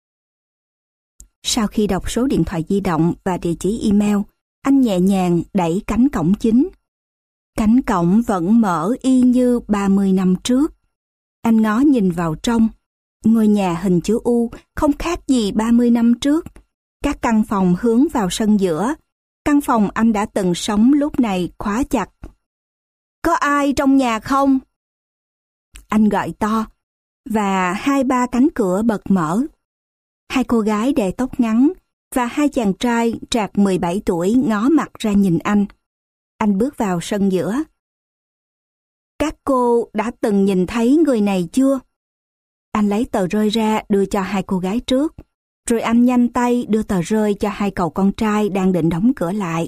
Sau khi đọc số điện thoại di động và địa chỉ email, anh nhẹ nhàng đẩy cánh cổng chính. Cánh cổng vẫn mở y như ba mươi năm trước. Anh ngó nhìn vào trong. Ngôi nhà hình chữ U không khác gì ba mươi năm trước. Các căn phòng hướng vào sân giữa. Căn phòng anh đã từng sống lúc này khóa chặt. Có ai trong nhà không? Anh gọi to, và hai ba cánh cửa bật mở. Hai cô gái để tóc ngắn và hai chàng trai trạc mười bảy tuổi ngó mặt ra nhìn anh. Anh bước vào sân giữa. Các cô đã từng nhìn thấy người này chưa? Anh lấy tờ rơi ra đưa cho hai cô gái trước, rồi anh nhanh tay đưa tờ rơi cho hai cậu con trai đang định đóng cửa lại.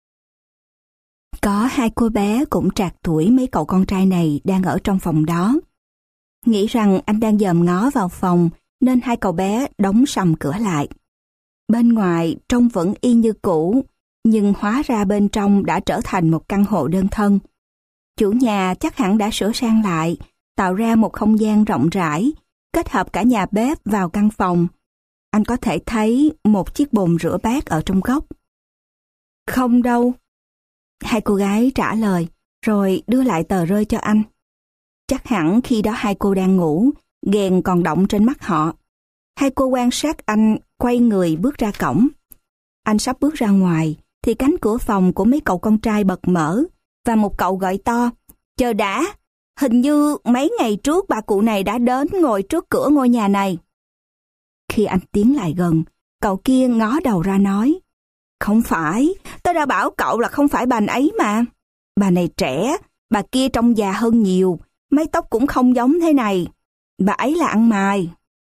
Có hai cô bé cũng trạc tuổi mấy cậu con trai này đang ở trong phòng đó. Nghĩ rằng anh đang dòm ngó vào phòng nên hai cậu bé đóng sầm cửa lại. Bên ngoài trông vẫn y như cũ, nhưng hóa ra bên trong đã trở thành một căn hộ đơn thân. Chủ nhà chắc hẳn đã sửa sang lại, tạo ra một không gian rộng rãi, kết hợp cả nhà bếp vào căn phòng. Anh có thể thấy một chiếc bồn rửa bát ở trong góc. Không đâu. Hai cô gái trả lời, rồi đưa lại tờ rơi cho anh. Chắc hẳn khi đó hai cô đang ngủ, ghèn còn đọng trên mắt họ. Hai cô quan sát anh quay người bước ra cổng. Anh sắp bước ra ngoài, thì cánh cửa phòng của mấy cậu con trai bật mở, và một cậu gọi to, chờ đã, hình như mấy ngày trước bà cụ này đã đến ngồi trước cửa ngôi nhà này. Khi anh tiến lại gần, cậu kia ngó đầu ra nói, không phải, tôi đã bảo cậu là không phải bà ấy mà. Bà này trẻ, bà kia trông già hơn nhiều, mái tóc cũng không giống thế này. Bà ấy là ăn mày.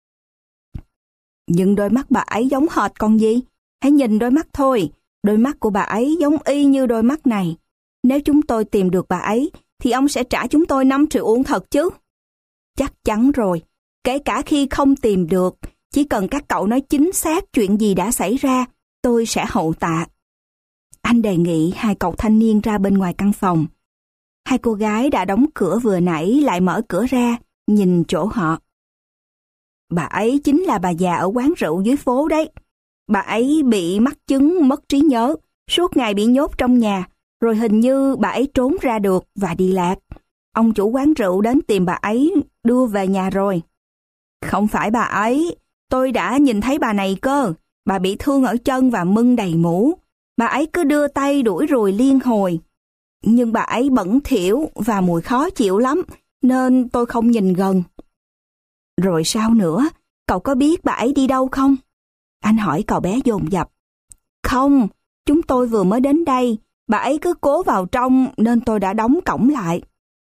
Nhưng đôi mắt bà ấy giống hệt con gì? Hãy nhìn đôi mắt thôi, đôi mắt của bà ấy giống y như đôi mắt này. Nếu chúng tôi tìm được bà ấy, thì ông sẽ trả chúng tôi năm triệu won thật chứ? Chắc chắn rồi, kể cả khi không tìm được, chỉ cần các cậu nói chính xác chuyện gì đã xảy ra, tôi sẽ hậu tạ. Anh đề nghị hai cậu thanh niên ra bên ngoài căn phòng. Hai cô gái đã đóng cửa vừa nãy lại mở cửa ra, nhìn chỗ họ. Bà ấy chính là bà già ở quán rượu dưới phố đấy. Bà ấy bị mắc chứng mất trí nhớ, suốt ngày bị nhốt trong nhà, rồi hình như bà ấy trốn ra được và đi lạc. Ông chủ quán rượu đến tìm bà ấy, đưa về nhà rồi. Không phải bà ấy, tôi đã nhìn thấy bà này cơ. Bà bị thương ở chân và mưng đầy mũ. Bà ấy cứ đưa tay đuổi ruồi liên hồi. Nhưng bà ấy bẩn thỉu và mùi khó chịu lắm, nên tôi không nhìn gần. Rồi sao nữa? Cậu có biết bà ấy đi đâu không? Anh hỏi cậu bé dồn dập. Không, chúng tôi vừa mới đến đây. Bà ấy cứ cố vào trong nên tôi đã đóng cổng lại.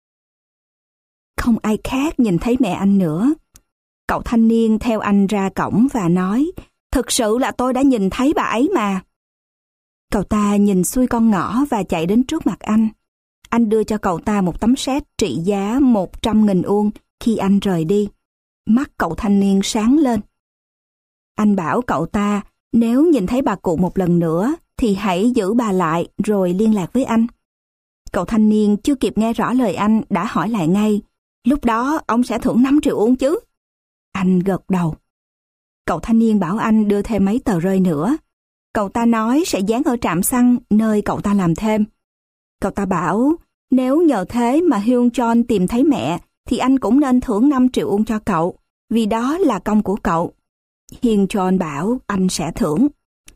Không ai khác nhìn thấy mẹ anh nữa. Cậu thanh niên theo anh ra cổng và nói, Thực sự là tôi đã nhìn thấy bà ấy mà. Cậu ta nhìn xuôi con ngõ và chạy đến trước mặt anh. Anh đưa cho cậu ta một tấm séc trị giá một trăm nghìn won khi anh rời đi. Mắt cậu thanh niên sáng lên. Anh bảo cậu ta nếu nhìn thấy bà cụ một lần nữa thì hãy giữ bà lại rồi liên lạc với anh. Cậu thanh niên chưa kịp nghe rõ lời anh đã hỏi lại ngay. Lúc đó ông sẽ thưởng năm triệu won chứ? Anh gật đầu. Cậu thanh niên bảo anh đưa thêm mấy tờ rơi nữa. Cậu ta nói sẽ dán ở trạm xăng nơi cậu ta làm thêm. Cậu ta bảo nếu nhờ thế mà Hyun Chon tìm thấy mẹ thì anh cũng nên thưởng năm triệu won cho cậu, vì đó là công của cậu. Hyun Chon bảo anh sẽ thưởng.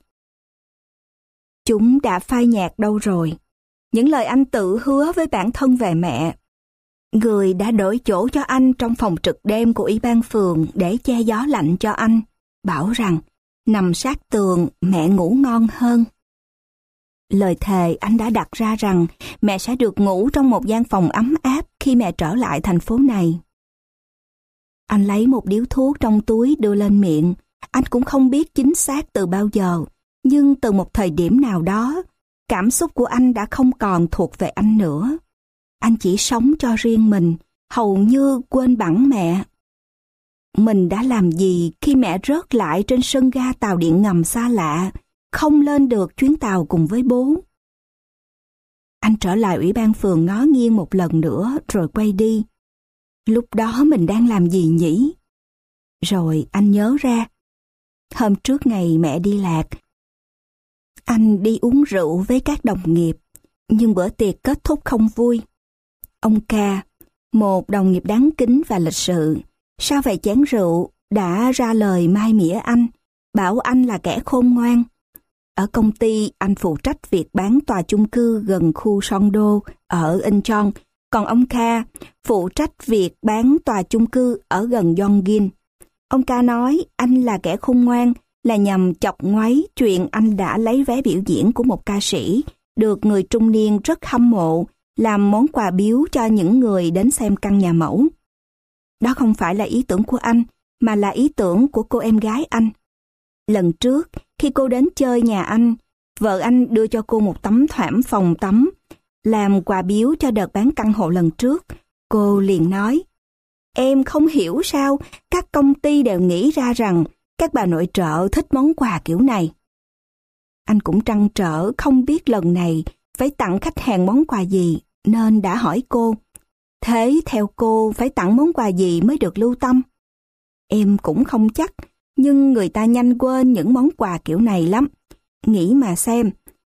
Chúng đã phai nhạt đâu rồi. Những lời anh tự hứa với bản thân về mẹ. Người đã đổi chỗ cho anh trong phòng trực đêm của ủy ban phường để che gió lạnh cho anh, bảo rằng nằm sát tường mẹ ngủ ngon hơn. Lời thề anh đã đặt ra rằng mẹ sẽ được ngủ trong một gian phòng ấm áp khi mẹ trở lại thành phố này. Anh lấy một điếu thuốc trong túi đưa lên miệng. Anh cũng không biết chính xác từ bao giờ, nhưng từ một thời điểm nào đó, cảm xúc của anh đã không còn thuộc về anh nữa. Anh chỉ sống cho riêng mình, hầu như quên bẵng mẹ. Mình đã làm gì khi mẹ rớt lại trên sân ga tàu điện ngầm xa lạ, không lên được chuyến tàu cùng với bố? Anh trở lại ủy ban phường ngó nghiêng một lần nữa rồi quay đi. Lúc đó mình đang làm gì nhỉ? Rồi anh nhớ ra. Hôm trước ngày mẹ đi lạc, anh đi uống rượu với các đồng nghiệp, nhưng bữa tiệc kết thúc không vui. Ông Ca, một đồng nghiệp đáng kính và lịch sự, sau vài chén rượu đã ra lời mai mỉa anh, bảo anh là kẻ khôn ngoan. Ở công ty, anh phụ trách việc bán tòa chung cư gần khu Son Đô ở Incheon, còn ông Ca phụ trách việc bán tòa chung cư ở gần Yongin. Ông Ca nói anh là kẻ khôn ngoan là nhằm chọc ngoáy chuyện anh đã lấy vé biểu diễn của một ca sĩ được người trung niên rất hâm mộ làm món quà biếu cho những người đến xem căn nhà mẫu. Đó không phải là ý tưởng của anh, mà là ý tưởng của cô em gái anh. Lần trước, khi cô đến chơi nhà anh, vợ anh đưa cho cô một tấm thảm phòng tắm làm quà biếu cho đợt bán căn hộ lần trước. Cô liền nói, em không hiểu sao các công ty đều nghĩ ra rằng các bà nội trợ thích món quà kiểu này. Anh cũng trăn trở không biết lần này phải tặng khách hàng món quà gì, nên đã hỏi cô. Thế theo cô phải tặng món quà gì mới được lưu tâm? Em cũng không chắc, nhưng người ta nhanh quên những món quà kiểu này lắm. Nghĩ mà xem.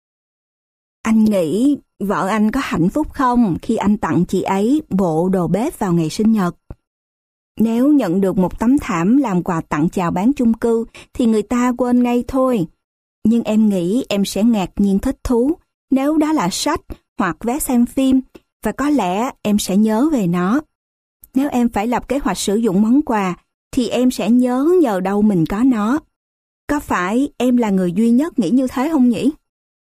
Anh nghĩ vợ anh có hạnh phúc không khi anh tặng chị ấy bộ đồ bếp vào ngày sinh nhật? Nếu nhận được một tấm thảm làm quà tặng chào bán chung cư thì người ta quên ngay thôi. Nhưng em nghĩ em sẽ ngạc nhiên thích thú nếu đó là sách hoặc vé xem phim, và có lẽ em sẽ nhớ về nó. Nếu em phải lập kế hoạch sử dụng món quà thì em sẽ nhớ nhờ đâu mình có nó. Có phải em là người duy nhất nghĩ như thế không nhỉ?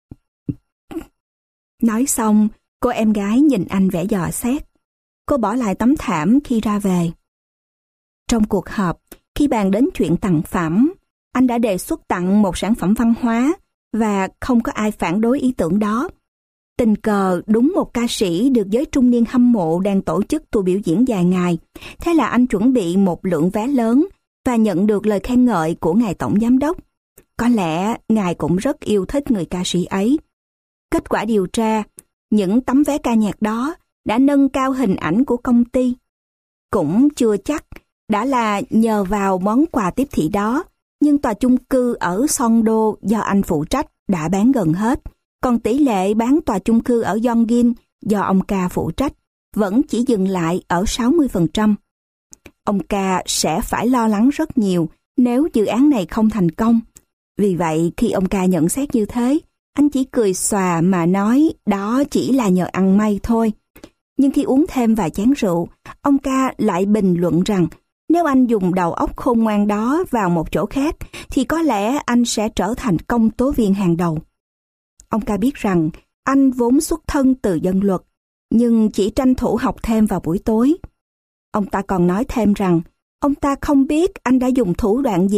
Nói xong, cô em gái nhìn anh vẻ dò xét. Cô bỏ lại tấm thảm khi ra về. Trong cuộc họp, khi bàn đến chuyện tặng phẩm, anh đã đề xuất tặng một sản phẩm văn hóa và không có ai phản đối ý tưởng đó. Tình cờ đúng một ca sĩ được giới trung niên hâm mộ đang tổ chức tour biểu diễn dài ngày. Thế là anh chuẩn bị một lượng vé lớn và nhận được lời khen ngợi của ngài tổng giám đốc. Có lẽ ngài cũng rất yêu thích người ca sĩ ấy. Kết quả điều tra, những tấm vé ca nhạc đó đã nâng cao hình ảnh của công ty. Cũng chưa chắc đã là nhờ vào món quà tiếp thị đó, nhưng tòa chung cư ở Son Đô do anh phụ trách đã bán gần hết. Còn tỷ lệ bán tòa chung cư ở Yongin do ông Ca phụ trách vẫn chỉ dừng lại ở sáu mươi phần trăm. Ông Ca sẽ phải lo lắng rất nhiều nếu dự án này không thành công. Vì vậy khi ông Ca nhận xét như thế, anh chỉ cười xòa mà nói đó chỉ là nhờ ăn may thôi. Nhưng khi uống thêm vài chén rượu, ông Ca lại bình luận rằng nếu anh dùng đầu óc khôn ngoan đó vào một chỗ khác thì có lẽ anh sẽ trở thành công tố viên hàng đầu. Ông Ca biết rằng anh vốn xuất thân từ dân luật, nhưng chỉ tranh thủ học thêm vào buổi tối. Ông ta còn nói thêm rằng ông ta không biết anh đã dùng thủ đoạn gì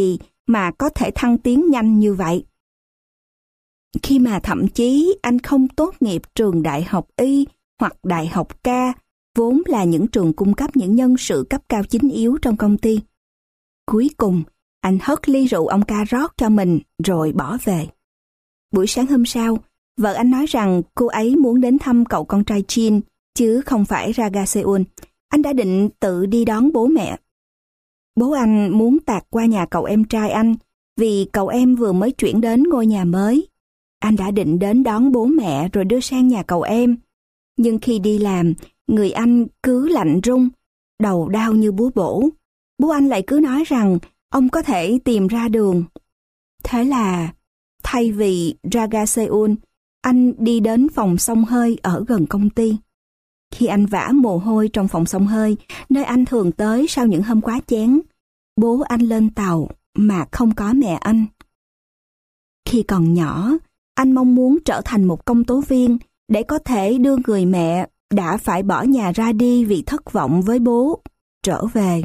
mà có thể thăng tiến nhanh như vậy. Khi mà thậm chí anh không tốt nghiệp trường đại học y hoặc đại học ca, vốn là những trường cung cấp những nhân sự cấp cao chính yếu trong công ty. Cuối cùng, anh hất ly rượu ông ca rót cho mình rồi bỏ về. Buổi sáng hôm sau, vợ anh nói rằng cô ấy muốn đến thăm cậu con trai Jin, chứ không phải ra ga Seoul. Anh đã định tự đi đón bố mẹ. Bố anh muốn tạt qua nhà cậu em trai anh, vì cậu em vừa mới chuyển đến ngôi nhà mới. Anh đã định đến đón bố mẹ rồi đưa sang nhà cậu em. Nhưng khi đi làm, người anh cứ lạnh run, đầu đau như búa bổ. Bố anh lại cứ nói rằng ông có thể tìm ra đường. Thế là, thay vì ra ga Seoul, anh đi đến phòng xông hơi ở gần công ty. Khi anh vã mồ hôi trong phòng xông hơi, nơi anh thường tới sau những hôm quá chén, bố anh lên tàu mà không có mẹ anh. Khi còn nhỏ, anh mong muốn trở thành một công tố viên để có thể đưa người mẹ đã phải bỏ nhà ra đi vì thất vọng với bố trở về.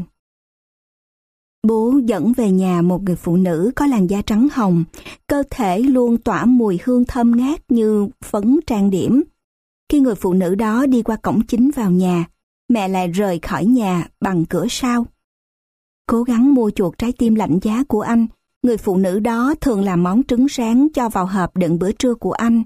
Bố dẫn về nhà một người phụ nữ có làn da trắng hồng, cơ thể luôn tỏa mùi hương thơm ngát như phấn trang điểm. Khi người phụ nữ đó đi qua cổng chính vào nhà, mẹ lại rời khỏi nhà bằng cửa sau. Cố gắng mua chuộc trái tim lạnh giá của anh, người phụ nữ đó thường làm món trứng rán cho vào hộp đựng bữa trưa của anh.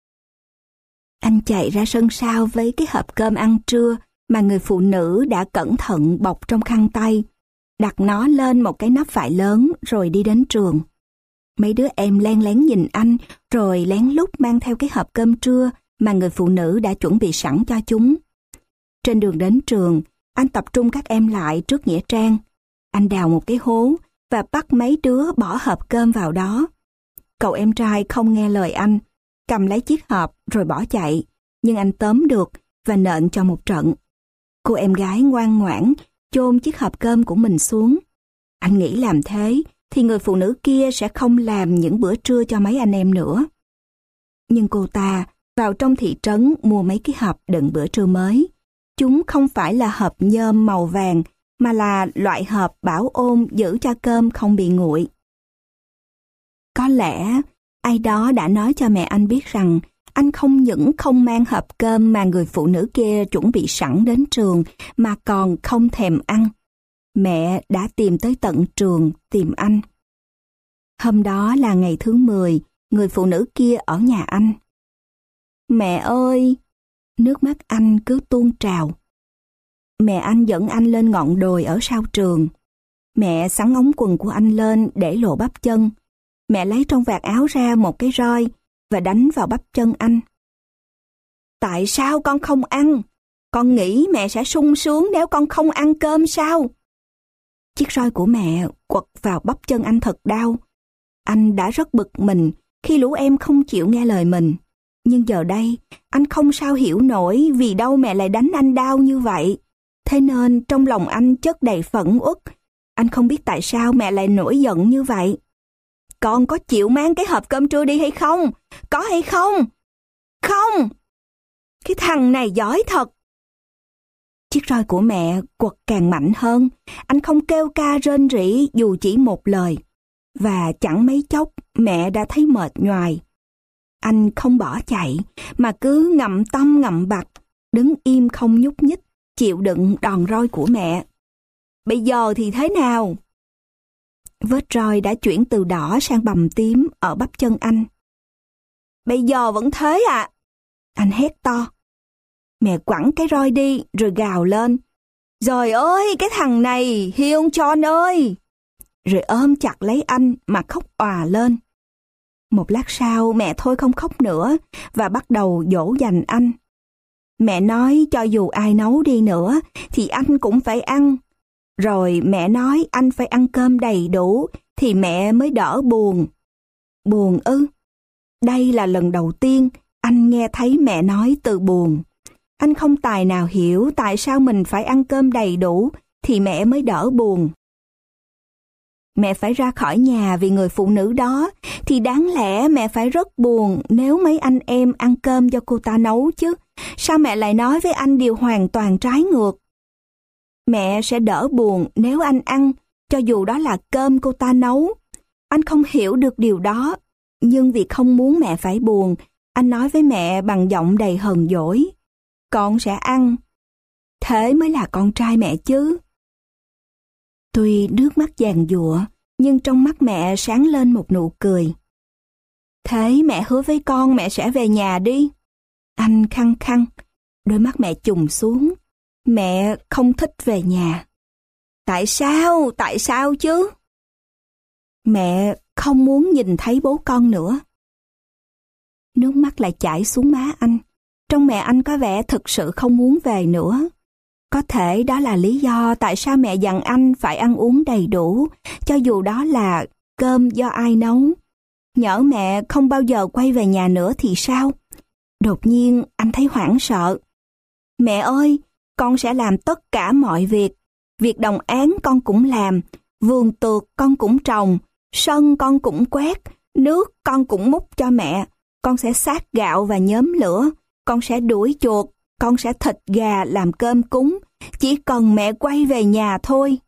Anh chạy ra sân sau với cái hộp cơm ăn trưa mà người phụ nữ đã cẩn thận bọc trong khăn tay, đặt nó lên một cái nắp vải lớn rồi đi đến trường. Mấy đứa em len lén nhìn anh rồi lén lút mang theo cái hộp cơm trưa mà người phụ nữ đã chuẩn bị sẵn cho chúng. Trên đường đến trường, anh tập trung các em lại trước nghĩa trang. Anh đào một cái hố và bắt mấy đứa bỏ hộp cơm vào đó. Cậu em trai không nghe lời anh, cầm lấy chiếc hộp rồi bỏ chạy, nhưng anh tóm được và nện cho một trận. Cô em gái ngoan ngoãn chôn chiếc hộp cơm của mình xuống. Anh nghĩ làm thế thì người phụ nữ kia sẽ không làm những bữa trưa cho mấy anh em nữa. Nhưng cô ta vào trong thị trấn mua mấy cái hộp đựng bữa trưa mới. Chúng không phải là hộp nhôm màu vàng, mà là loại hộp bảo ôn giữ cho cơm không bị nguội. Có lẽ ai đó đã nói cho mẹ anh biết rằng anh không những không mang hộp cơm mà người phụ nữ kia chuẩn bị sẵn đến trường, mà còn không thèm ăn. Mẹ đã tìm tới tận trường tìm anh. Hôm đó là ngày thứ mười, người phụ nữ kia ở nhà anh. Mẹ ơi! Nước mắt anh cứ tuôn trào. Mẹ anh dẫn anh lên ngọn đồi ở sau trường. Mẹ xắn ống quần của anh lên để lộ bắp chân. Mẹ lấy trong vạt áo ra một cái roi và đánh vào bắp chân anh. Tại sao con không ăn? Con nghĩ mẹ sẽ sung sướng nếu con không ăn cơm sao? Chiếc roi của mẹ quật vào bắp chân anh thật đau. Anh đã rất bực mình khi lũ em không chịu nghe lời mình. Nhưng giờ đây, anh không sao hiểu nổi vì đâu mẹ lại đánh anh đau như vậy. Thế nên trong lòng anh chất đầy phẫn uất. Anh không biết tại sao mẹ lại nổi giận như vậy. Con có chịu mang cái hộp cơm trưa đi hay không? Có hay không? Không! Cái thằng này giỏi thật! Chiếc roi của mẹ quật càng mạnh hơn. Anh không kêu ca rên rỉ dù chỉ một lời. Và chẳng mấy chốc mẹ đã thấy mệt nhoài. Anh không bỏ chạy, mà cứ ngậm tâm ngậm bặt, đứng im không nhúc nhích, chịu đựng đòn roi của mẹ. Bây giờ thì thế nào? Vết roi đã chuyển từ đỏ sang bầm tím ở bắp chân anh. Bây giờ vẫn thế à? Anh hét to. Mẹ quẳng cái roi đi rồi gào lên. Trời ơi, cái thằng này, Hyun Chon ơi! Rồi ôm chặt lấy anh mà khóc òa lên. Một lát sau mẹ thôi không khóc nữa và bắt đầu dỗ dành anh. Mẹ nói cho dù ai nấu đi nữa thì anh cũng phải ăn. Rồi mẹ nói anh phải ăn cơm đầy đủ thì mẹ mới đỡ buồn. Buồn ư? Đây là lần đầu tiên anh nghe thấy mẹ nói từ buồn. Anh không tài nào hiểu tại sao mình phải ăn cơm đầy đủ thì mẹ mới đỡ buồn. Mẹ phải ra khỏi nhà vì người phụ nữ đó, thì đáng lẽ mẹ phải rất buồn nếu mấy anh em ăn cơm do cô ta nấu chứ. Sao mẹ lại nói với anh điều hoàn toàn trái ngược? Mẹ sẽ đỡ buồn nếu anh ăn, cho dù đó là cơm cô ta nấu. Anh không hiểu được điều đó, nhưng vì không muốn mẹ phải buồn, anh nói với mẹ bằng giọng đầy hờn dỗi. Con sẽ ăn. Thế mới là con trai mẹ chứ. Tuy nước mắt giàn giụa, nhưng trong mắt mẹ sáng lên một nụ cười. Thế mẹ hứa với con mẹ sẽ về nhà đi. Anh khăng khăng, đôi mắt mẹ trùng xuống. Mẹ không thích về nhà. Tại sao? Tại sao chứ? Mẹ không muốn nhìn thấy bố con nữa. Nước mắt lại chảy xuống má anh. Trông mẹ anh có vẻ thực sự không muốn về nữa. Có thể đó là lý do tại sao mẹ dặn anh phải ăn uống đầy đủ, cho dù đó là cơm do ai nấu. Nhỡ mẹ không bao giờ quay về nhà nữa thì sao? Đột nhiên anh thấy hoảng sợ. Mẹ ơi, con sẽ làm tất cả mọi việc. Việc đồng áng con cũng làm, vườn tược con cũng trồng, sân con cũng quét, nước con cũng múc cho mẹ. Con sẽ xát gạo và nhóm lửa, con sẽ đuổi chuột, con sẽ thịt gà làm cơm cúng, chỉ cần mẹ quay về nhà thôi.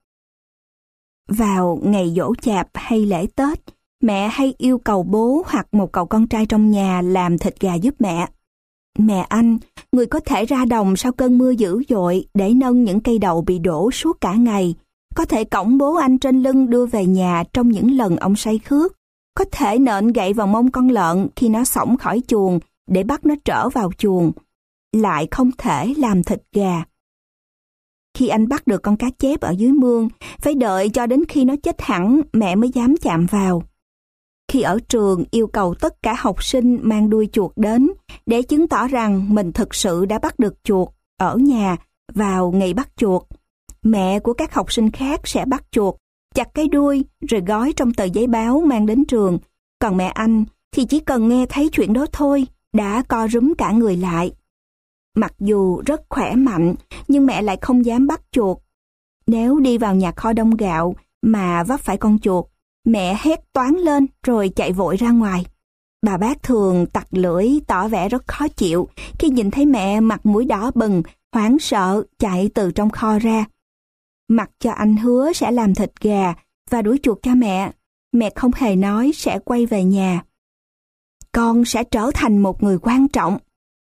Vào ngày giỗ chạp hay lễ Tết, mẹ hay yêu cầu bố hoặc một cậu con trai trong nhà làm thịt gà giúp mẹ. Mẹ anh, người có thể ra đồng sau cơn mưa dữ dội để nâng những cây đậu bị đổ suốt cả ngày, có thể cõng bố anh trên lưng đưa về nhà trong những lần ông say khước, có thể nện gậy vào mông con lợn khi nó xổng khỏi chuồng để bắt nó trở vào chuồng, lại không thể làm thịt gà. Khi anh bắt được con cá chép ở dưới mương, phải đợi cho đến khi nó chết hẳn mẹ mới dám chạm vào. Khi ở trường yêu cầu tất cả học sinh mang đuôi chuột đến để chứng tỏ rằng mình thực sự đã bắt được chuột ở nhà vào ngày bắt chuột. Mẹ của các học sinh khác sẽ bắt chuột, chặt cái đuôi rồi gói trong tờ giấy báo mang đến trường. Còn mẹ anh thì chỉ cần nghe thấy chuyện đó thôi, đã co rúm cả người lại. Mặc dù rất khỏe mạnh, nhưng mẹ lại không dám bắt chuột. Nếu đi vào nhà kho đông gạo mà vấp phải con chuột, mẹ hét toáng lên rồi chạy vội ra ngoài. Bà bác thường tặc lưỡi tỏ vẻ rất khó chịu khi nhìn thấy mẹ mặt mũi đỏ bừng, hoảng sợ chạy từ trong kho ra. Mặc cho anh hứa sẽ làm thịt gà và đuổi chuột cho mẹ, mẹ không hề nói sẽ quay về nhà. Con sẽ trở thành một người quan trọng.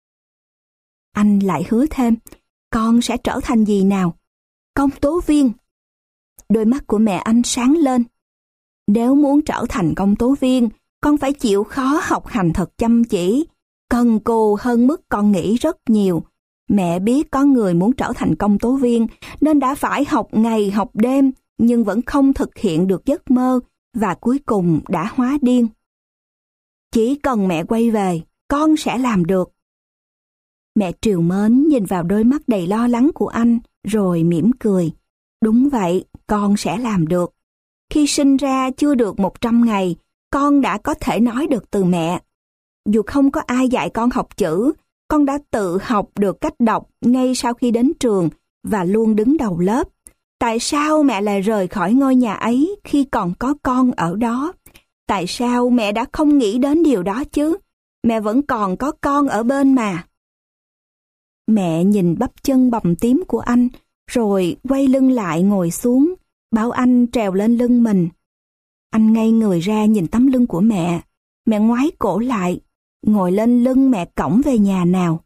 Anh lại hứa thêm, con sẽ trở thành gì nào? Công tố viên. Đôi mắt của mẹ anh sáng lên. Nếu muốn trở thành công tố viên, con phải chịu khó học hành thật chăm chỉ, cần cù hơn mức con nghĩ rất nhiều. Mẹ biết có người muốn trở thành công tố viên nên đã phải học ngày học đêm nhưng vẫn không thực hiện được giấc mơ và cuối cùng đã hóa điên. Chỉ cần mẹ quay về, con sẽ làm được. Mẹ trìu mến nhìn vào đôi mắt đầy lo lắng của anh rồi mỉm cười. Đúng vậy, con sẽ làm được. Khi sinh ra chưa được một trăm ngày, con đã có thể nói được từ mẹ. Dù không có ai dạy con học chữ, con đã tự học được cách đọc ngay sau khi đến trường và luôn đứng đầu lớp. Tại sao mẹ lại rời khỏi ngôi nhà ấy khi còn có con ở đó? Tại sao mẹ đã không nghĩ đến điều đó chứ? Mẹ vẫn còn có con ở bên mà. Mẹ nhìn bắp chân bầm tím của anh, rồi quay lưng lại ngồi xuống, bảo anh trèo lên lưng mình. Anh ngây người ra nhìn tấm lưng của mẹ. Mẹ ngoái cổ lại, ngồi lên lưng mẹ cõng về nhà nào.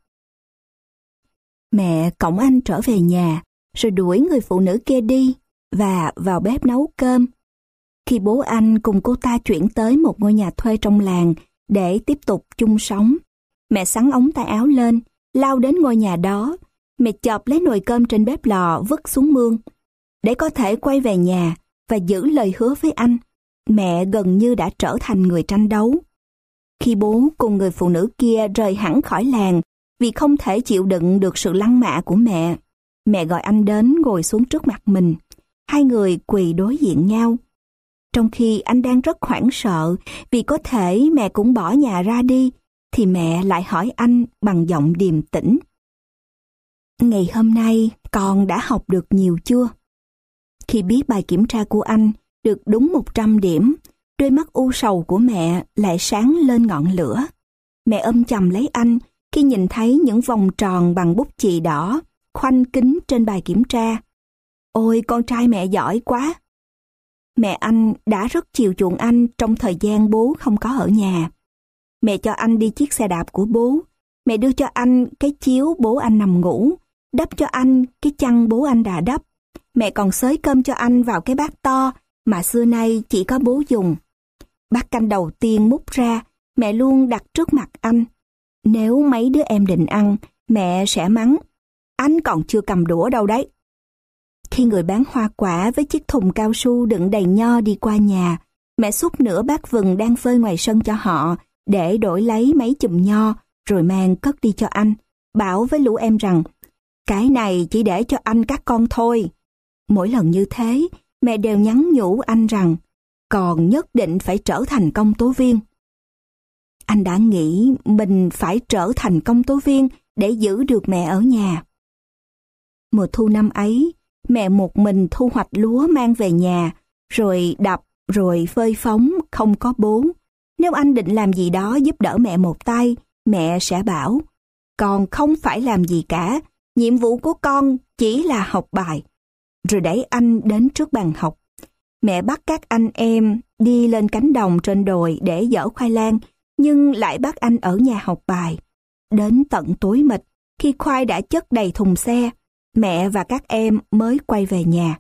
Mẹ cõng anh trở về nhà, rồi đuổi người phụ nữ kia đi và vào bếp nấu cơm. Khi bố anh cùng cô ta chuyển tới một ngôi nhà thuê trong làng để tiếp tục chung sống, mẹ xắn ống tay áo lên, lao đến ngôi nhà đó. Mẹ chộp lấy nồi cơm trên bếp lò vứt xuống mương. Để có thể quay về nhà và giữ lời hứa với anh, mẹ gần như đã trở thành người tranh đấu. Khi bố cùng người phụ nữ kia rời hẳn khỏi làng vì không thể chịu đựng được sự lăng mạ của mẹ, mẹ gọi anh đến ngồi xuống trước mặt mình. Hai người quỳ đối diện nhau. Trong khi anh đang rất hoảng sợ vì có thể mẹ cũng bỏ nhà ra đi, thì mẹ lại hỏi anh bằng giọng điềm tĩnh. Ngày hôm nay con đã học được nhiều chưa? Khi biết bài kiểm tra của anh được đúng một trăm điểm, đôi mắt u sầu của mẹ lại sáng lên ngọn lửa. Mẹ ôm chầm lấy anh khi nhìn thấy những vòng tròn bằng bút chì đỏ khoanh kính trên bài kiểm tra. Ôi, con trai mẹ giỏi quá! Mẹ anh đã rất chiều chuộng anh trong thời gian bố không có ở nhà. Mẹ cho anh đi chiếc xe đạp của bố. Mẹ đưa cho anh cái chiếu bố anh nằm ngủ, đắp cho anh cái chăn bố anh đã đắp. Mẹ còn xới cơm cho anh vào cái bát to mà xưa nay chỉ có bố dùng. Bát canh đầu tiên múc ra, mẹ luôn đặt trước mặt anh. Nếu mấy đứa em định ăn, mẹ sẽ mắng: anh còn chưa cầm đũa đâu đấy. Khi người bán hoa quả với chiếc thùng cao su đựng đầy nho đi qua nhà, mẹ xúc nửa bát vừng đang phơi ngoài sân cho họ để đổi lấy mấy chùm nho, rồi mang cất đi cho anh, bảo với lũ em rằng: cái này chỉ để cho anh các con thôi. Mỗi lần như thế, mẹ đều nhắn nhủ anh rằng còn nhất định phải trở thành công tố viên. Anh đã nghĩ mình phải trở thành công tố viên để giữ được mẹ ở nhà. Mùa thu năm ấy, mẹ một mình thu hoạch lúa mang về nhà, rồi đập, rồi phơi phóng, không có bố. Nếu anh định làm gì đó giúp đỡ mẹ một tay, mẹ sẽ bảo: con không phải làm gì cả, nhiệm vụ của con chỉ là học bài. Rồi đẩy anh đến trước bàn học. Mẹ bắt các anh em đi lên cánh đồng trên đồi để dỡ khoai lang, nhưng lại bắt anh ở nhà học bài. Đến tận tối mịt, khi khoai đã chất đầy thùng xe, mẹ và các em mới quay về nhà.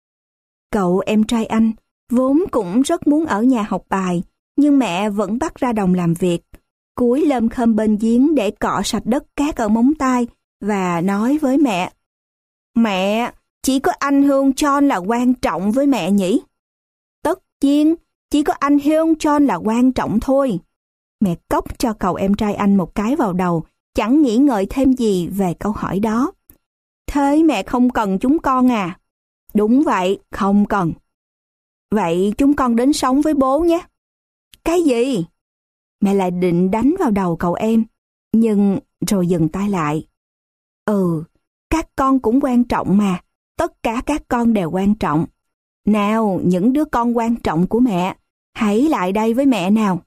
Cậu em trai anh vốn cũng rất muốn ở nhà học bài, nhưng mẹ vẫn bắt ra đồng làm việc, cúi lơm khơm bên giếng để cọ sạch đất cát ở móng tay và nói với mẹ: mẹ, chỉ có anh Hương John là quan trọng với mẹ nhỉ? Tất nhiên, chỉ có anh Hương John là quan trọng thôi. Mẹ cốc cho cậu em trai anh một cái vào đầu, chẳng nghĩ ngợi thêm gì về câu hỏi đó. Thế mẹ không cần chúng con à? Đúng vậy, không cần. Vậy chúng con đến sống với bố nhé. Cái gì? Mẹ lại định đánh vào đầu cậu em, nhưng rồi dừng tay lại. Ừ, các con cũng quan trọng mà, tất cả các con đều quan trọng. Nào, những đứa con quan trọng của mẹ, hãy lại đây với mẹ nào.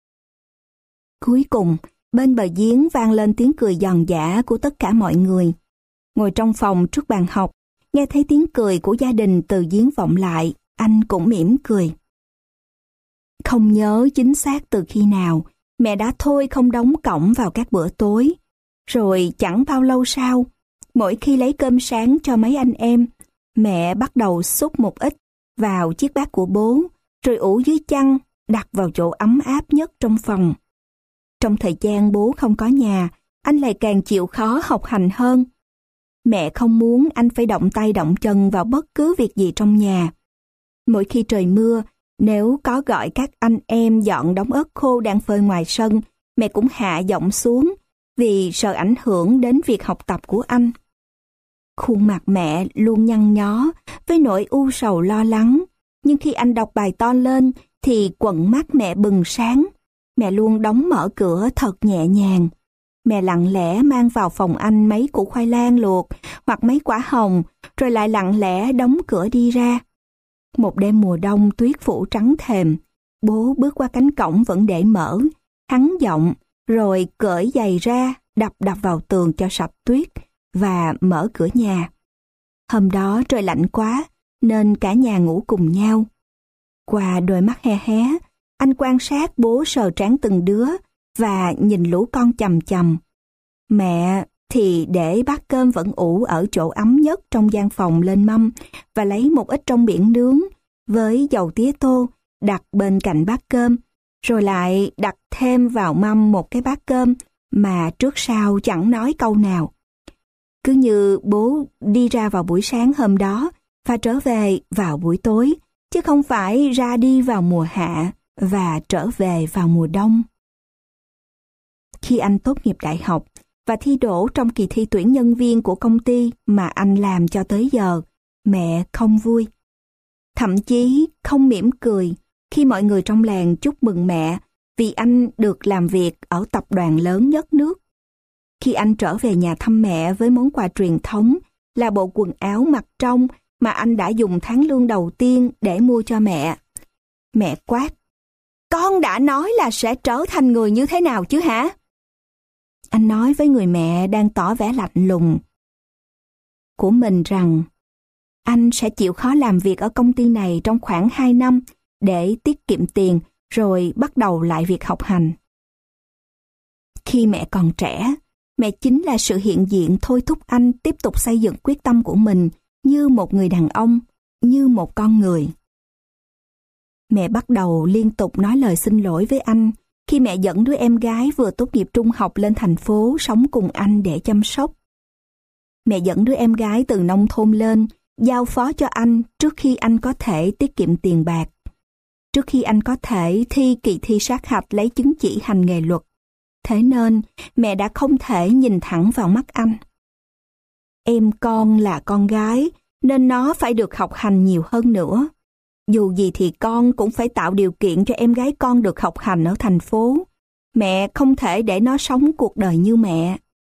Cuối cùng, bên bờ giếng vang lên tiếng cười giòn giã của tất cả mọi người. Ngồi trong phòng trước bàn học, nghe thấy tiếng cười của gia đình từ giếng vọng lại, anh cũng mỉm cười. Không nhớ chính xác từ khi nào, mẹ đã thôi không đóng cổng vào các bữa tối. Rồi chẳng bao lâu sau, mỗi khi lấy cơm sáng cho mấy anh em, mẹ bắt đầu xúc một ít vào chiếc bát của bố, rồi ủ dưới chăn, đặt vào chỗ ấm áp nhất trong phòng. Trong thời gian bố không có nhà, anh lại càng chịu khó học hành hơn. Mẹ không muốn anh phải động tay động chân vào bất cứ việc gì trong nhà. Mỗi khi trời mưa, nếu có gọi các anh em dọn đống ớt khô đang phơi ngoài sân, mẹ cũng hạ giọng xuống vì sợ ảnh hưởng đến việc học tập của anh. Khuôn mặt mẹ luôn nhăn nhó với nỗi u sầu lo lắng, nhưng khi anh đọc bài to lên thì quầng mắt mẹ bừng sáng. Mẹ luôn đóng mở cửa thật nhẹ nhàng. Mẹ lặng lẽ mang vào phòng anh mấy củ khoai lang luộc hoặc mấy quả hồng, rồi lại lặng lẽ đóng cửa đi ra. Một đêm mùa đông tuyết phủ trắng thềm, bố bước qua cánh cổng vẫn để mở, hắn giọng, rồi cởi giày ra, đập đập vào tường cho sạch tuyết, và mở cửa nhà. Hôm đó trời lạnh quá, nên cả nhà ngủ cùng nhau. Qua đôi mắt he hé, anh quan sát bố sờ trán từng đứa, và nhìn lũ con chằm chằm. Mẹ thì để bát cơm vẫn ủ ở chỗ ấm nhất trong gian phòng lên mâm, và lấy một ít trong biển nướng với dầu tía tô đặt bên cạnh bát cơm, rồi lại đặt thêm vào mâm một cái bát cơm mà trước sau chẳng nói câu nào. Cứ như bố đi ra vào buổi sáng hôm đó và trở về vào buổi tối, chứ không phải ra đi vào mùa hạ và trở về vào mùa đông. Khi anh tốt nghiệp đại học và thi đỗ trong kỳ thi tuyển nhân viên của công ty mà anh làm cho tới giờ, mẹ không vui. Thậm chí không mỉm cười khi mọi người trong làng chúc mừng mẹ vì anh được làm việc ở tập đoàn lớn nhất nước. Khi anh trở về nhà thăm mẹ với món quà truyền thống là bộ quần áo mặc trong mà anh đã dùng tháng lương đầu tiên để mua cho mẹ, mẹ quát: "Con đã nói là sẽ trở thành người như thế nào chứ hả?" Anh nói với người mẹ đang tỏ vẻ lạnh lùng của mình rằng Anh sẽ chịu khó làm việc ở công ty này trong khoảng hai năm để tiết kiệm tiền rồi bắt đầu lại việc học hành. Khi mẹ còn trẻ, mẹ chính là sự hiện diện thôi thúc anh tiếp tục xây dựng quyết tâm của mình như một người đàn ông, như một con người. Mẹ bắt đầu liên tục nói lời xin lỗi với anh khi mẹ dẫn đứa em gái vừa tốt nghiệp trung học lên thành phố sống cùng anh để chăm sóc. Mẹ dẫn đứa em gái từ nông thôn lên, giao phó cho anh trước khi anh có thể tiết kiệm tiền bạc, trước khi anh có thể thi kỳ thi sát hạch lấy chứng chỉ hành nghề luật. Thế nên, mẹ đã không thể nhìn thẳng vào mắt anh. Em con là con gái, nên nó phải được học hành nhiều hơn nữa. Dù gì thì con cũng phải tạo điều kiện cho em gái con được học hành ở thành phố. Mẹ không thể để nó sống cuộc đời như mẹ.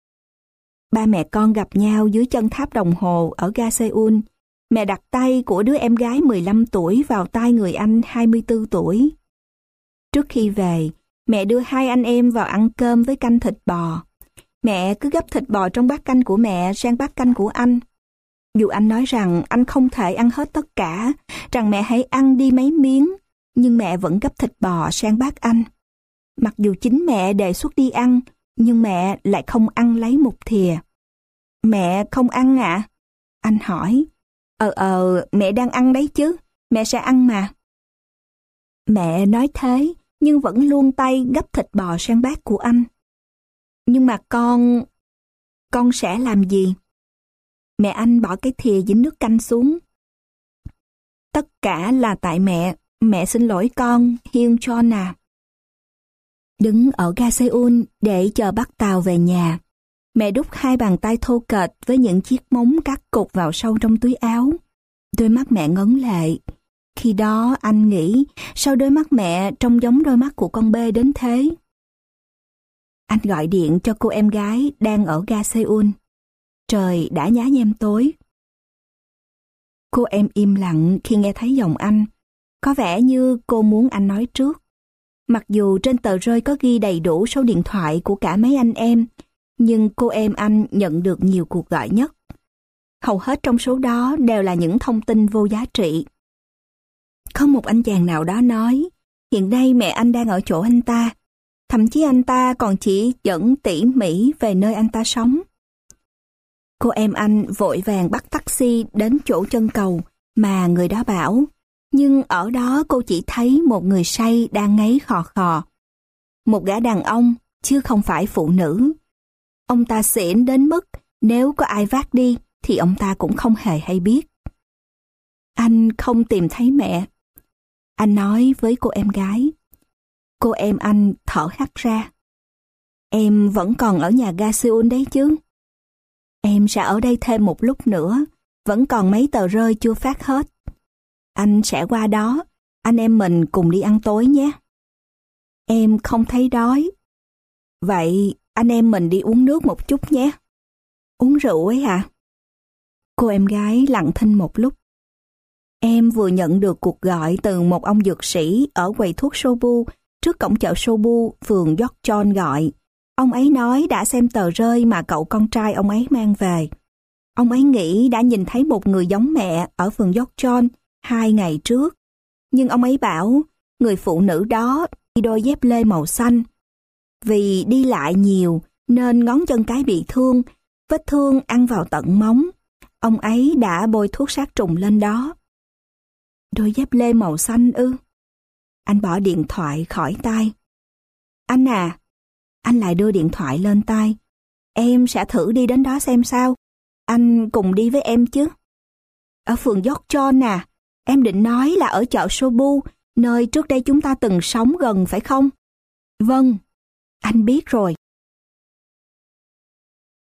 Ba mẹ con gặp nhau dưới chân tháp đồng hồ ở ga Seoul. Mẹ đặt tay của đứa em gái mười lăm tuổi vào tay người anh hai mươi tư tuổi. Trước khi về, mẹ đưa hai anh em vào ăn cơm với canh thịt bò. Mẹ cứ gấp thịt bò trong bát canh của mẹ sang bát canh của anh. Dù anh nói rằng anh không thể ăn hết tất cả, rằng mẹ hãy ăn đi mấy miếng, nhưng mẹ vẫn gấp thịt bò sang bát anh. Mặc dù chính mẹ đề xuất đi ăn, nhưng mẹ lại không ăn lấy một thìa. Mẹ không ăn ạ? À? Anh hỏi. Ờ ờ, mẹ đang ăn đấy chứ, mẹ sẽ ăn mà. Mẹ nói thế, nhưng vẫn luôn tay gấp thịt bò sang bát của anh. Nhưng mà con... con sẽ làm gì? Mẹ anh bỏ cái thìa dính nước canh xuống. Tất cả là tại mẹ, mẹ xin lỗi con, Hyun Chon à. Đứng ở ga Seoul để chờ bắt tàu về nhà, mẹ đút hai bàn tay thô kệch với những chiếc móng cắt cụt vào sâu trong túi áo. Đôi mắt mẹ ngấn lệ. Khi đó anh nghĩ sao đôi mắt mẹ trông giống đôi mắt của con bê đến thế. Anh gọi điện cho cô em gái đang ở ga Seoul. Trời đã nhá nhem tối. Cô em im lặng khi nghe thấy giọng anh. Có vẻ như cô muốn anh nói trước. Mặc dù trên tờ rơi có ghi đầy đủ số điện thoại của cả mấy anh em, nhưng cô em anh nhận được nhiều cuộc gọi nhất. Hầu hết trong số đó đều là những thông tin vô giá trị. Có một anh chàng nào đó nói, hiện nay mẹ anh đang ở chỗ anh ta. Thậm chí anh ta còn chỉ dẫn tỉ mỉ về nơi anh ta sống. Cô em anh vội vàng bắt taxi đến chỗ chân cầu mà người đó bảo. Nhưng ở đó cô chỉ thấy một người say đang ngáy khò khò. Một gã đàn ông, chứ không phải phụ nữ. Ông ta xỉn đến mức nếu có ai vác đi thì ông ta cũng không hề hay biết. Anh không tìm thấy mẹ. Anh nói với cô em gái. Cô em anh thở hắt ra. Em vẫn còn ở nhà ga Seoul đấy chứ? Em sẽ ở đây thêm một lúc nữa, vẫn còn mấy tờ rơi chưa phát hết. Anh sẽ qua đó, anh em mình cùng đi ăn tối nhé. Em không thấy đói. Vậy anh em mình đi uống nước một chút nhé. Uống rượu ấy hả? Cô em gái lặng thinh một lúc. Em vừa nhận được cuộc gọi từ một ông dược sĩ ở quầy thuốc Sobu trước cổng chợ Sobu, phường Yeokjeon gọi. Ông ấy nói đã xem tờ rơi mà cậu con trai ông ấy mang về. Ông ấy nghĩ đã nhìn thấy một người giống mẹ ở phường Yeokjeon hai ngày trước. Nhưng ông ấy bảo người phụ nữ đó đi đôi dép lê màu xanh. Vì đi lại nhiều nên ngón chân cái bị thương, vết thương ăn vào tận móng. Ông ấy đã bôi thuốc sát trùng lên đó. Đôi dép lê màu xanh ư? Anh bỏ điện thoại khỏi tai. Anh à, anh lại đưa điện thoại lên tai. Em sẽ thử đi đến đó xem sao. Anh cùng đi với em chứ? Ở phường Yeokjeon à? Em định nói là ở chợ Sobu, nơi trước đây chúng ta từng sống gần phải không? Vâng, anh biết rồi.